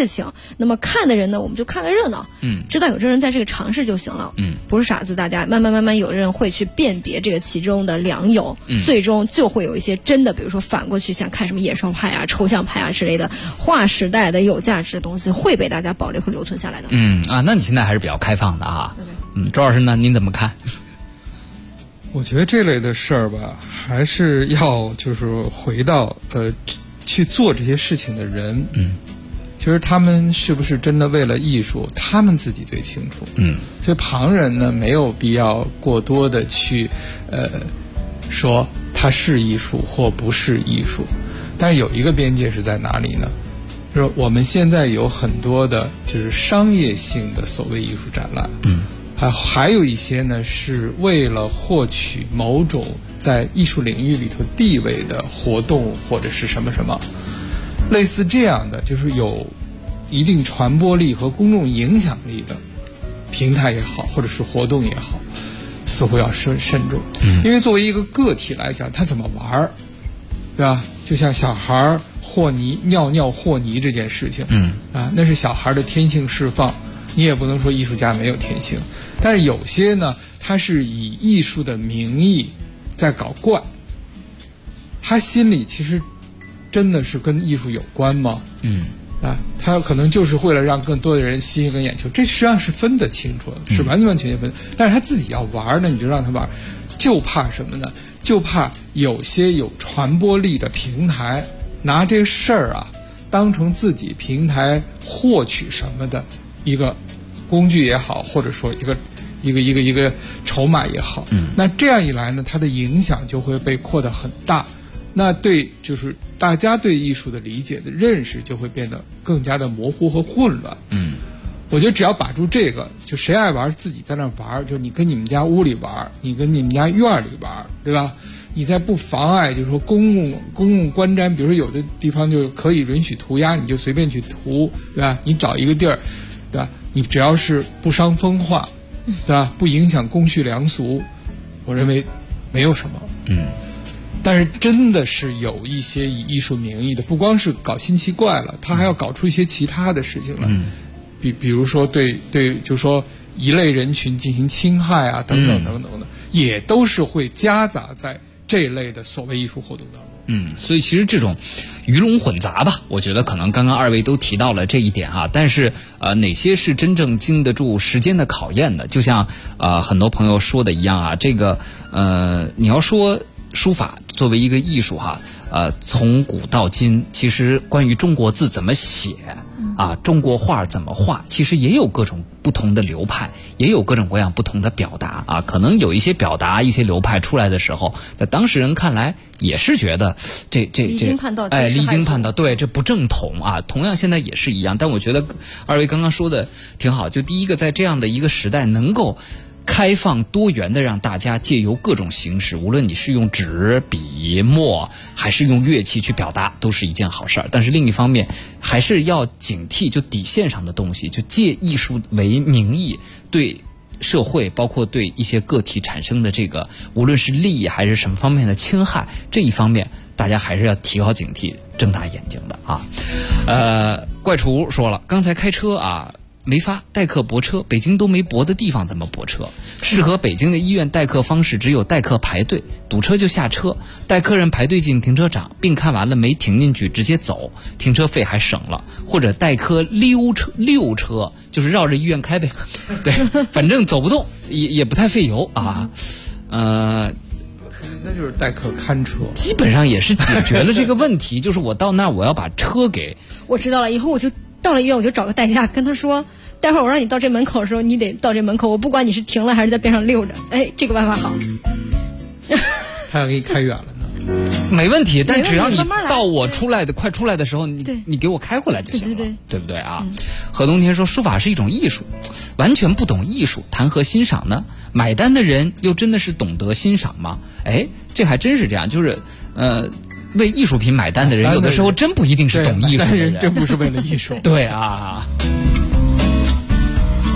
那么看的人呢，我们就看个热闹，知道有这人在这个尝试就行了，不是傻子，大家慢慢有人会去辨别这个其中的良莠，最终就会有一些真的，比如说反过去像看什么野兽派啊、抽象派啊之类的划时代的有价值的东西会被大家保留和留存下来的。 那你现在还是比较开放的啊。周老师呢，您怎么看？ 我觉得这类的事儿吧，还是要就是回到去做这些事情的人，其实他们是不是真的为了艺术，他们自己最清楚。所以旁人呢，没有必要过多的去说它是艺术或不是艺术。但是有一个边界是在哪里呢？就是我们现在有很多的就是商业性的所谓艺术展览，还有一些呢是为了获取某种在艺术领域里头地位的活动或者是什么什么，类似这样的就是有一定传播力和公众影响力的平台也好，或者是活动也好，似乎要慎重。因为作为一个个体来讲，他怎么玩，对吧？就像小孩和泥尿和泥这件事情，那是小孩的天性释放，你也不能说艺术家没有天性。但是有些呢，他是以艺术的名义在搞怪，他心里其实真的是跟艺术有关吗？他可能就是为了让更多的人吸引个眼球，这实际上是分得清楚的，是完全分。但是他自己要玩呢，你就让他玩，就怕什么呢？就怕有些有传播力的平台拿这个事儿啊当成自己平台获取什么的一个工具也好，或者说一个筹码也好，那这样一来呢，它的影响就会被扩得很大。那就是大家对艺术的理解的认识就会变得更加的模糊和混乱。我觉得只要把住这个，就谁爱玩自己在那玩，就你跟你们家屋里玩，你跟你们家院里玩，对吧？你在不妨碍就是说公共观瞻，比如说有的地方就可以允许涂鸦，你就随便去涂，对吧？你找一个地儿，对吧？你只要是不伤风化，对吧？不影响公序良俗，我认为没有什么。但是真的是有一些以艺术名义的，不光是搞新奇怪了，他还要搞出一些其他的事情来。比如说对，就是说一类人群进行侵害啊，等等的，也都是会夹杂在这一类的所谓艺术活动当中。 所以其实这种鱼龙混杂吧，我觉得可能刚刚二位都提到了这一点哈。但是哪些是真正经得住时间的考验的？就像很多朋友说的一样啊，这个你要说书法作为一个艺术哈，从古到今，其实关于中国字怎么写中国画怎么画，其实也有各种不同的流派，也有各种各样不同的表达可能有一些表达一些流派出来的时候，在当事人看来也是觉得这离经叛道， 离经叛道，对，这不正统同样现在也是一样。但我觉得二位刚刚说的挺好，就第一个在这样的一个时代能够开放多元的让大家借由各种形式，无论你是用纸笔墨还是用乐器去表达，都是一件好事儿。但是另一方面还是要警惕就底线上的东西，就借艺术为名义对社会包括对一些个体产生的这个无论是利益还是什么方面的侵害，这一方面大家还是要提高警惕，睁大眼睛的怪厨说了，刚才开车没发代客泊车，北京都没泊的地方怎么泊车？适合北京的医院代客方式只有代客排队，堵车就下车，带客人排队进停车场，病看完了没停进去直接走，停车费还省了。或者代客溜车，就是绕着医院开呗，对，反正走不动也不太费油那就是代客看车， 基本上也是解决了这个问题。就是我到那儿我要把车给， 我知道了，以后我就到了医院我就找个代驾跟他说，待会儿我让你到这门口的时候你得到这门口，我不管你是停了还是在边上溜着。这个办法好。 他要给你开远了呢， 没问题，但只要你到我快出来的时候，你给我开过来就行了，对不对何冬天说，书法是一种艺术，完全不懂艺术谈何欣赏呢？买单的人又真的是懂得欣赏吗？这还真是这样，就是为艺术品买单的人有的时候真不一定是懂艺术的人， 真不是为了艺术。 对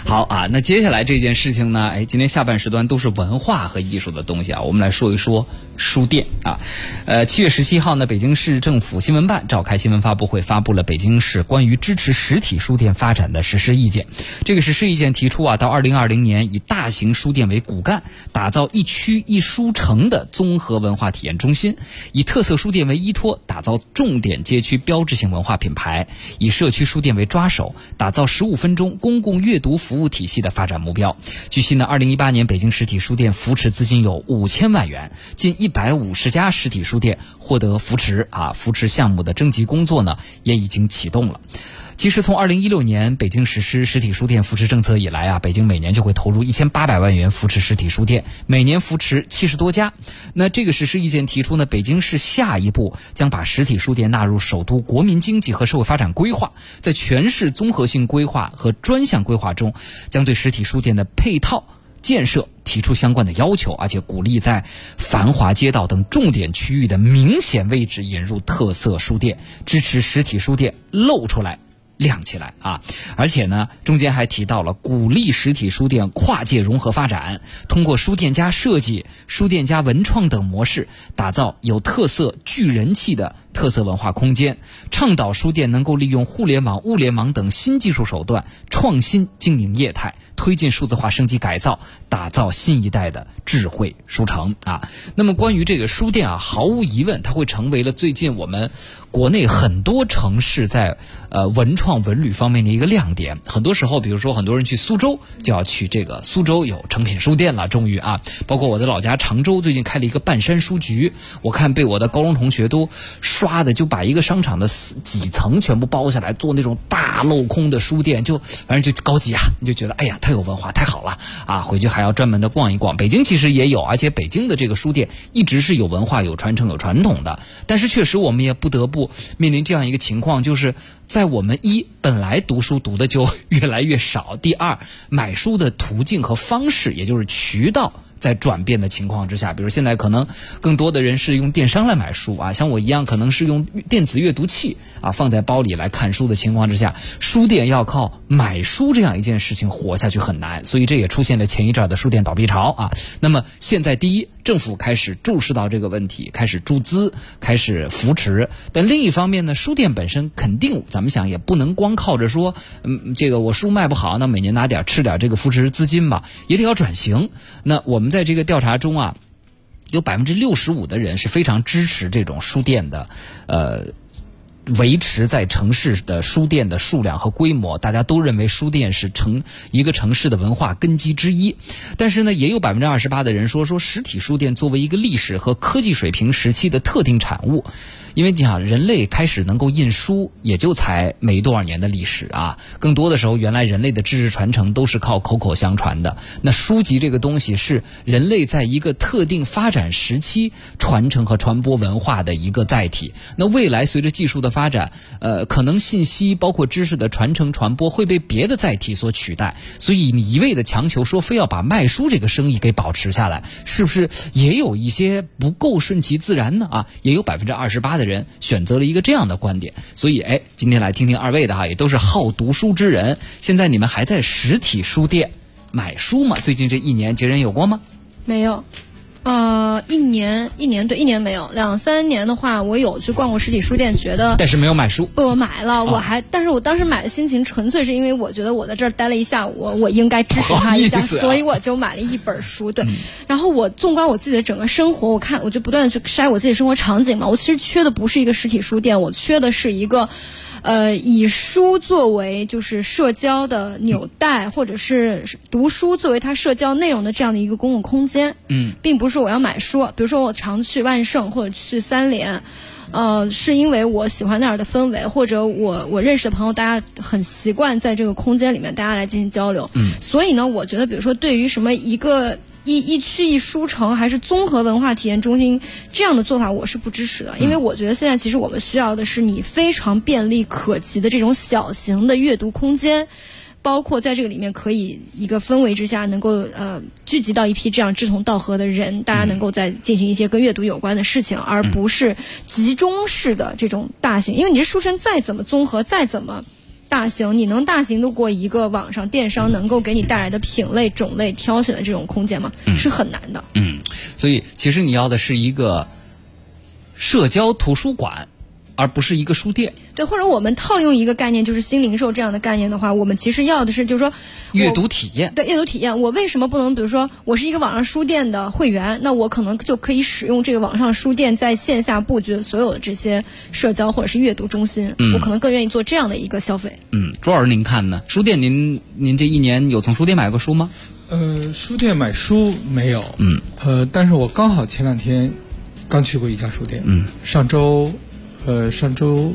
好啊，那接下来这件事情呢，今天下半时段都是文化和艺术的东西啊，我们来说一说书店啊。7月17号呢，北京市政府新闻办召开新闻发布会，发布了北京市关于支持实体书店发展的实施意见。这个实施意见提出啊，到2020年以大型书店为骨干，打造一区一书城的综合文化体验中心，以特色书店为依托，打造重点街区标志性文化品牌，以社区书店为抓手，打造15分钟公共阅读服务体系的发展目标。据悉呢，2018年北京实体书店扶持资金有5000万元，近150家实体书店获得扶持啊，扶持项目的征集工作呢也已经启动了。其实从2016年北京实施实体书店扶持政策以来啊，北京每年就会投入1800万元扶持实体书店，每年扶持70多家。那这个实施意见提出呢，北京市下一步将把实体书店纳入首都国民经济和社会发展规划，在全市综合性规划和专项规划中，将对实体书店的配套建设提出相关的要求，而且鼓励在繁华街道等重点区域的明显位置引入特色书店，支持实体书店露出来亮起来啊！而且呢，中间还提到了鼓励实体书店跨界融合发展，通过书店加设计、书店加文创等模式，打造有特色、具人气的特色文化空间，倡导书店能够利用互联网、物联网等新技术手段创新经营业态，推进数字化升级改造，打造新一代的智慧书城啊。那么关于这个书店啊，毫无疑问它会成为了最近我们国内很多城市在文创文旅方面的一个亮点。很多时候比如说很多人去苏州就要去这个苏州有诚品书店了，终于啊，包括我的老家常州最近开了一个半山书局，我看被我的高中同学都刷的就把一个商场的几层全部包下来做那种大镂空的书店，就反正就高级啊，你就觉得哎呀太有文化太好了啊，回去还要专门的逛一逛。北京其实也有，而且北京的这个书店一直是有文化有传承有传统的，但是确实我们也不得不面临这样一个情况，就是在我们本来读书读的就越来越少，第二买书的途径和方式也就是渠道在转变的情况之下，比如现在可能更多的人是用电商来买书啊，像我一样可能是用电子阅读器啊放在包里来看书的情况之下，书店要靠买书这样一件事情活下去很难，所以这也出现了前一阵的书店倒闭潮啊。那么现在第一，政府开始注视到这个问题，开始注资，开始扶持，但另一方面呢，书店本身肯定咱们想也不能光靠着说这个我书卖不好，那每年拿点吃点这个扶持资金吧，也得要转型。那我们在这个调查中啊，有65%的人是非常支持这种书店的维持在城市的书店的数量和规模，大家都认为书店是一个城市的文化根基之一。但是呢，也有28%的人说实体书店作为一个历史和科技水平时期的特定产物，因为你想人类开始能够印书也就才没多少年的历史啊，更多的时候原来人类的知识传承都是靠口口相传的，那书籍这个东西是人类在一个特定发展时期传承和传播文化的一个载体。那未来随着技术的发展，可能信息包括知识的传承传播会被别的载体所取代，所以你一味的强求说非要把卖书这个生意给保持下来，是不是也有一些不够顺其自然呢？啊，也有28%的人选择了一个这样的观点。所以今天来听听二位的哈，也都是好读书之人，现在你们还在实体书店买书吗？最近这一年，杰人有过吗？ 没有。一年对，1年没有，2-3年的话，我有去逛过实体书店，觉得， 但是没有买书。 我买了，但是我当时买的心情纯粹是因为我觉得我在这儿待了一下午，我应该支持他一下，所以我就买了一本书。对，然后我纵观我自己的整个生活，我就不断的去筛我自己生活场景嘛。我其实缺的不是一个实体书店，我缺的是一个。以书作为就是社交的纽带，或者是读书作为它社交内容的这样的一个公共空间。并不是我要买书，比如说我常去万盛或者去三联，是因为我喜欢那儿的氛围，或者我认识的朋友大家很习惯在这个空间里面大家来进行交流。所以呢，我觉得比如说对于什么一个一区一书城还是综合文化体验中心这样的做法，我是不支持的。因为我觉得现在其实我们需要的是你非常便利可及的这种小型的阅读空间，包括在这个里面可以一个氛围之下能够聚集到一批这样志同道合的人，大家能够在进行一些跟阅读有关的事情，而不是集中式的这种大型。因为你这书城再怎么综合，再怎么大型，你能大型的过一个网上电商能够给你带来的品类种类挑选的这种空间吗？是很难的。 所以其实你要的是一个社交图书馆，而不是一个书店。 对，或者我们套用一个概念，就是新零售这样的概念的话，我们其实要的是就是说阅读体验。 对，阅读体验。我为什么不能比如说我是一个网上书店的会员，那我可能就可以使用这个网上书店在线下布局所有的这些社交或者是阅读中心，我可能更愿意做这样的一个消费。 朱老师您看呢？书店您这一年有从书店买过书吗？ 书店买书没有，但是我刚好前2天刚去过一家书店，上周二、上周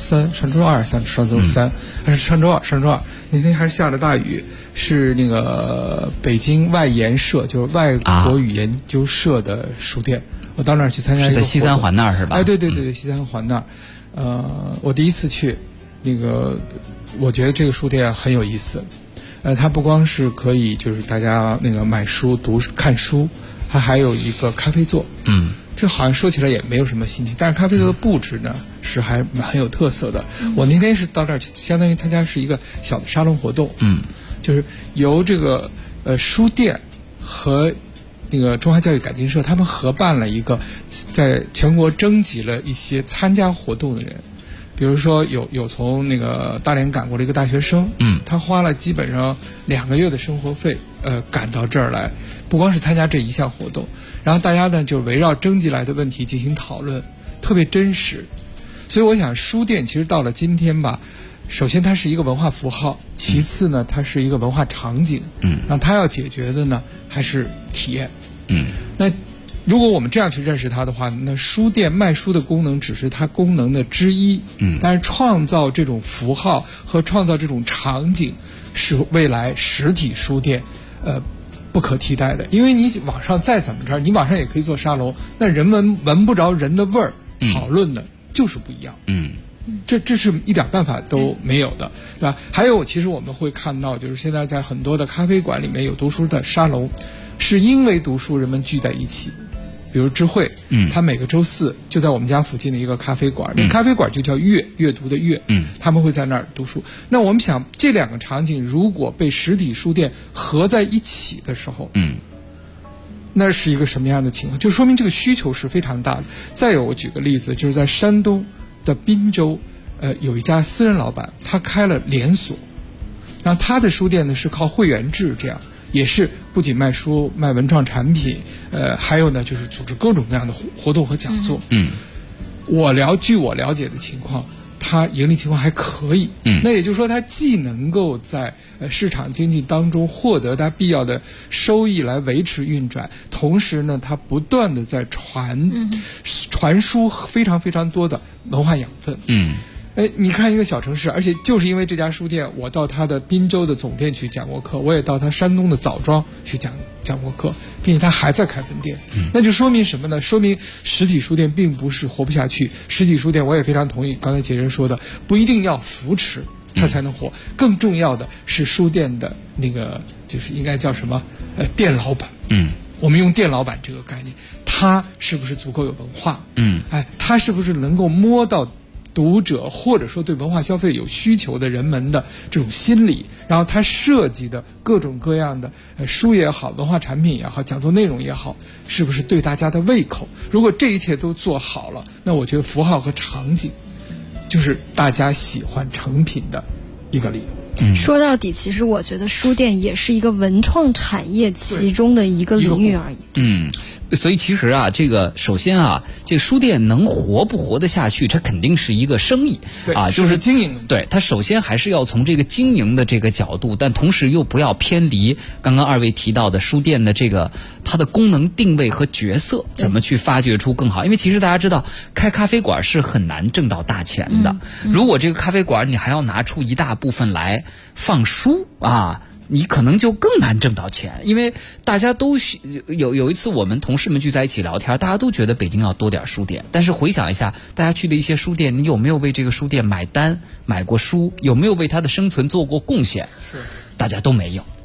三还是上周二那天还是下了大雨，是那个北京外研社，就是外国语研究社的书店，我到那儿去参加一个活动。是在西三环那儿是吧？ 对，西三环那儿。我第一次去，我觉得这个书店很有意思。它不光是可以就是大家买书看书，它还有一个咖啡座。这好像说起来也没有什么新奇，但是咖啡座的布置呢是还很有特色的。我那天是到这儿去，相当于参加是一个小的沙龙活动。就是由这个书店和那个中华教育改进社他们合办了一个，在全国征集了一些参加活动的人。比如说有从那个大连赶过的一个大学生，他花了基本上2个月的生活费，赶到这儿来，不光是参加这一项活动，然后大家呢就围绕征集来的问题进行讨论，特别真实。所以我想，书店其实到了今天吧，首先它是一个文化符号，其次呢它是一个文化场景，然后它要解决的呢还是体验。那如果我们这样去认识它的话，那书店卖书的功能只是它功能的之一。但是创造这种符号和创造这种场景是未来实体书店不可替代的。因为你网上再怎么着，你网上也可以做沙龙，那人闻不着人的味儿，讨论的就是不一样。这是一点办法都没有的，对吧？还有，其实我们会看到，就是现在在很多的咖啡馆里面有读书的沙龙，是因为读书人们聚在一起。比如智慧，他每个周4就在我们家附近的一个咖啡馆，那咖啡馆就叫阅读的阅，他们会在那儿读书。那我们想，这2个场景如果被实体书店合在一起的时候，那是一个什么样的情况？就说明这个需求是非常大的。再有，我举个例子，就是在山东的滨州，有一家私人老板，他开了连锁，然后他的书店呢是靠会员制，这样也是不仅卖书卖文创产品，还有呢就是组织各种各样的活动和讲座。据我了解的情况，它盈利情况还可以。那也就是说，它既能够在市场经济当中获得它必要的收益来维持运转，同时呢，它不断的在传输非常非常多的文化养分。你看一个小城市，而且就是因为这家书店，我到他的滨州的总店去讲过课，我也到他山东的枣庄去讲过课，并且他还在开分店。那就说明什么呢？说明实体书店并不是活不下去。实体书店我也非常同意刚才杰人说的，不一定要扶持它才能活，更重要的是书店的那个就是应该叫什么店老板。我们用店老板这个概念，他是不是足够有文化？他是不是能够摸到读者或者说对文化消费有需求的人们的这种心理，然后他设计的各种各样的书也好，文化产品也好，讲座内容也好，是不是对大家的胃口？如果这一切都做好了，那我觉得符号和场景就是大家喜欢成品的一个理由。 说到底，其实我觉得书店也是一个文创产业其中的一个领域而已。 所以其实啊，这个首先啊，这个书店能活不活得下去，它肯定是一个生意啊，就是经营。 对，它首先还是要从这个经营的这个角度，但同时又不要偏离刚刚2位提到的书店的这个它的功能定位和角色，怎么去发掘出更好。因为其实大家知道，开咖啡馆是很难挣到大钱的。如果这个咖啡馆你还要拿出一大部分来放书啊，你可能就更难挣到钱。因为大家都有一次我们同事们聚在一起聊天，大家都觉得北京要多点书店，但是回想一下大家去的一些书店，你有没有为这个书店买过书，有没有为它的生存做过贡献？大家都没有啊。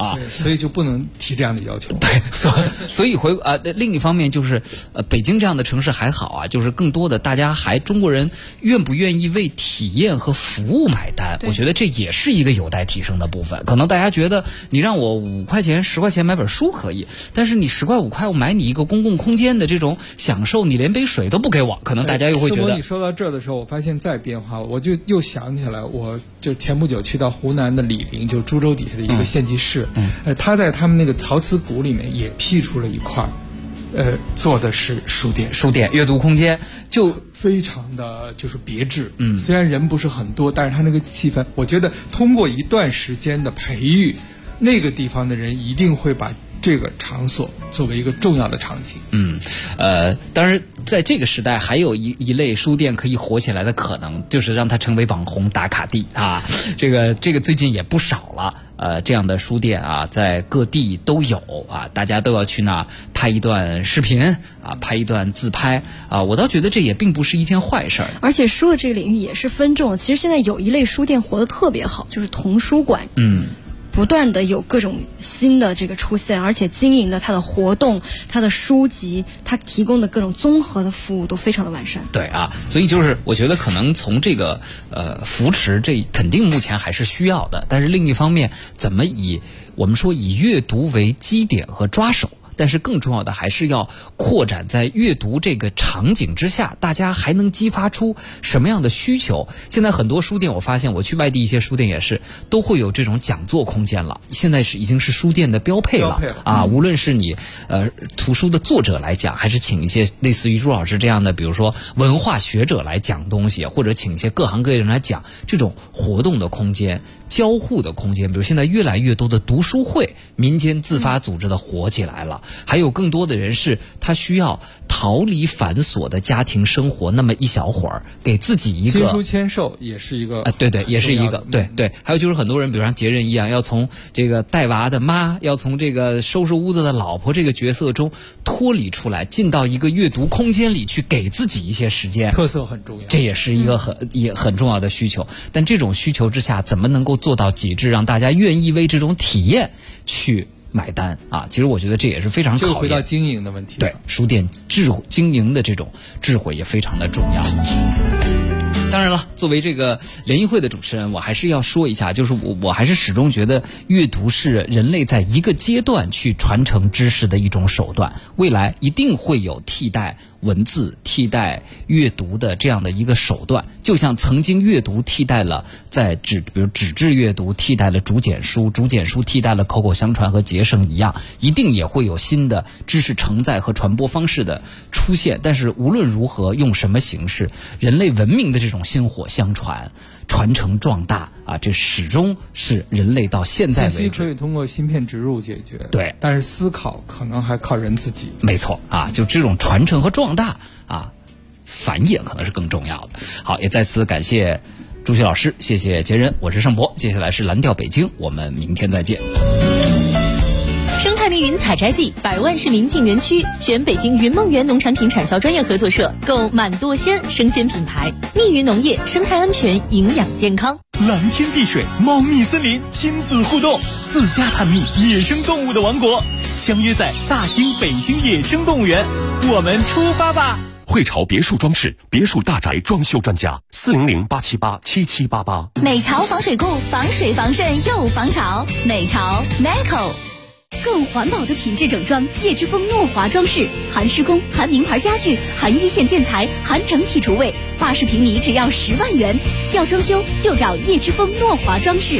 啊。 对，所以就不能提这样的要求。 对，所以另一方面就是北京这样的城市还好啊，就是更多的大家中国人愿不愿意为体验和服务买单，我觉得这也是一个有待提升的部分。可能大家觉得你让我5块钱10块钱买本书可以，但是你10块5块我买你一个公共空间的这种享受，你连杯水都不给我，可能大家又会觉得。 你说到这儿的时候，我发现再变化，我就又想起来，我就前不久去到湖南的醴陵，就株洲底下的一个县级市，他在他们那个陶瓷谷里面也辟出了一块，做的是书店阅读空间，就非常的就是别致。虽然人不是很多，但是他那个气氛，我觉得通过一段时间的培育，那个地方的人一定会把这个场所作为一个重要的场景。 当然在这个时代还有一类书店可以火起来的可能，就是让它成为网红打卡地啊。这个最近也不少了，这样的书店啊，在各地都有啊，大家都要去那拍一段视频啊，拍一段自拍啊，我倒觉得这也并不是一件坏事儿。 而且书的这个领域也是分众，其实现在有一类书店活得特别好，就是童书馆。不断的有各种新的这个出现，而且经营的它的活动、它的书籍、它提供的各种综合的服务都非常的完善。 对啊，所以就是我觉得可能从这个扶持，这肯定目前还是需要的，但是另一方面，怎么我们说以阅读为基点和抓手。但是更重要的还是要扩展在阅读这个场景之下，大家还能激发出什么样的需求？现在很多书店，我发现我去外地一些书店也是都会有这种讲座空间了，现在已经是书店的标配了啊！无论是你图书的作者来讲，还是请一些类似于朱老师这样的，比如说文化学者来讲东西，或者请一些各行各业人来讲，这种活动的空间、交互的空间，比如现在越来越多的读书会，民间自发组织的火起来了。还有更多的人是他需要逃离繁琐的家庭生活那么一小会儿，给自己一个亲书签售也是一个对，也是一个对。还有就是很多人比如像杰人一样，要从这个带娃的妈，要从这个收拾屋子的老婆这个角色中脱离出来，进到一个阅读空间里去，给自己一些时间， 特色很重要， 这也是一个很重要的需求。但这种需求之下，怎么能够做到极致，让大家愿意为这种体验去买单啊？其实我觉得这也是非常考验， 就回到经营的问题。 对，书店经营的这种智慧也非常的重要。当然了，作为这个联谊会的主持人，我还是要说一下，就是我还是始终觉得阅读是人类在一个阶段去传承知识的一种手段，未来一定会有替代文字、替代阅读的这样的一个手段，就像曾经阅读替代了比如纸质阅读替代了竹简书，竹简书替代了口口相传和结绳一样，一定也会有新的知识承载和传播方式的出现。但是无论如何，用什么形式，人类文明的这种薪火相传、传承壮大啊，这始终是人类到现在为止。 信息可以通过芯片植入解决， 对， 但是思考可能还靠人自己。 没错啊，就这种传承和壮大啊，繁衍可能是更重要的。好，也再次感谢朱雪老师，谢谢杰人，我是盛博，接下来是蓝调北京，我们明天再见。 生态密云采摘季，100万市民进园区，选北京云梦园农产品产销专业合作社，购满舵鲜生鲜品牌。密云农业，生态安全，营养健康。 蓝天碧水，茂密森林，亲子互动，自家探秘野生动物的王国，相约在大兴北京野生动物园，我们出发吧！ 汇潮别墅装饰，别墅大宅装修专家，400-878-7788。 美潮防水固，防水防渗又防潮。美潮 Neco。 更环保的品质整装，叶之峰诺华装饰，含施工，含名牌家具，含一线建材，含整体厨卫，80平米只要10万元。要装修就找叶之峰诺华装饰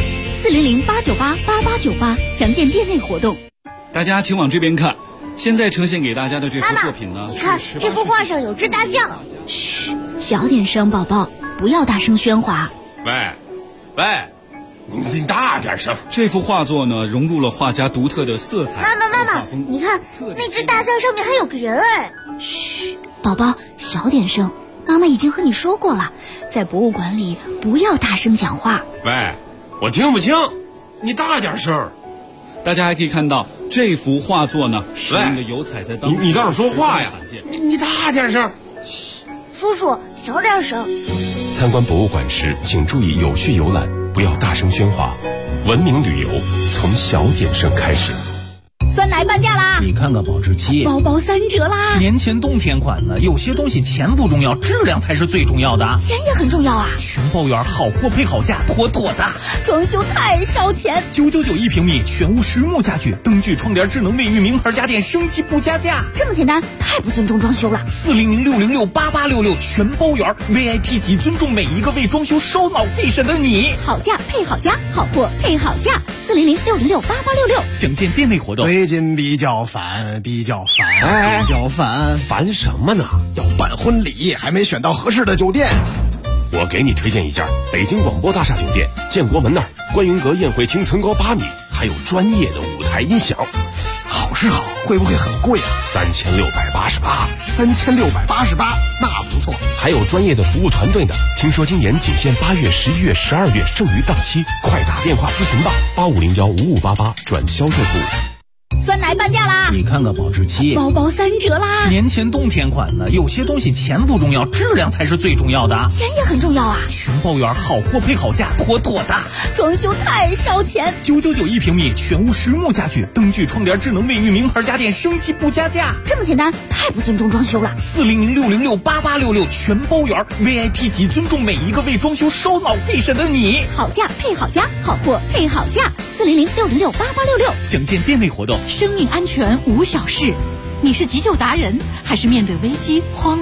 ，400-898-8898，详见店内活动。 大家请往这边看，现在呈现给大家的这幅作品呢， 你看这幅画上有只大象。 嘘，小点声，宝宝，不要大声喧哗。 喂，你大点声！ 这幅画作呢，融入了画家独特的色彩。 妈妈，你看那只大象上面还有个人哎！ 嘘，宝宝，小点声。妈妈已经和你说过了，在博物馆里不要大声讲话。 喂，我听不清，你大点声。 大家还可以看到这幅画作呢，使用的油彩在当时你倒是说话呀！你大点声。 嘘，叔叔，小点声。 参观博物馆时，请注意有序游览，不要大声喧哗。 文明旅游从小点声开始。 酸奶半价啦！ 你看看保质期， 包包3折啦！ 年前冬天款呢，有些东西钱不重要，质量才是最重要的。 钱也很重要啊！ 全包圆，好货配好价，妥妥的。 装修太烧钱 ，999一平米，全屋实木家具，灯具、窗帘、智能卫浴，名牌家电，升级不加价。 这么简单，太不尊重装修了。 400-606-8866，全包圆 ，VIP 级，尊重每一个为装修烧脑费神的你。 好价配好家，好货配好价。400-606-8866， 详见店内活动。 最近比较烦， 烦什么呢？ 要办婚礼，还没选到合适的酒店。 我给你推荐一家北京广播大厦酒店，建国门那儿，观云阁宴会厅层高8米，还有专业的舞台音响。 好是好，会不会很贵啊？3688，那不错。 还有专业的服务团队呢。听说今年仅限8月、11月、12月，剩余档期，快打电话咨询吧，85015588转销售部。 酸奶半价啦！ 你看看保质期， 包包3折啦！ 年前冬天款呢，有些东西钱不重要，质量才是最重要的。 钱也很重要啊！ 全包圆，好货配好价，妥妥的。 装修太烧钱 ，999一平米，全屋实木家具，灯具、窗帘、智能卫浴，名牌家电，升级不加价。 这么简单，太不尊重装修了。 400-606-8866，全包圆 ，VIP 级，尊重每一个为装修烧脑费神的你。 好价配好家，好货配好价。400-606-8866， 详见店内活动。 生命安全无小事，你是急救达人，还是面对危机慌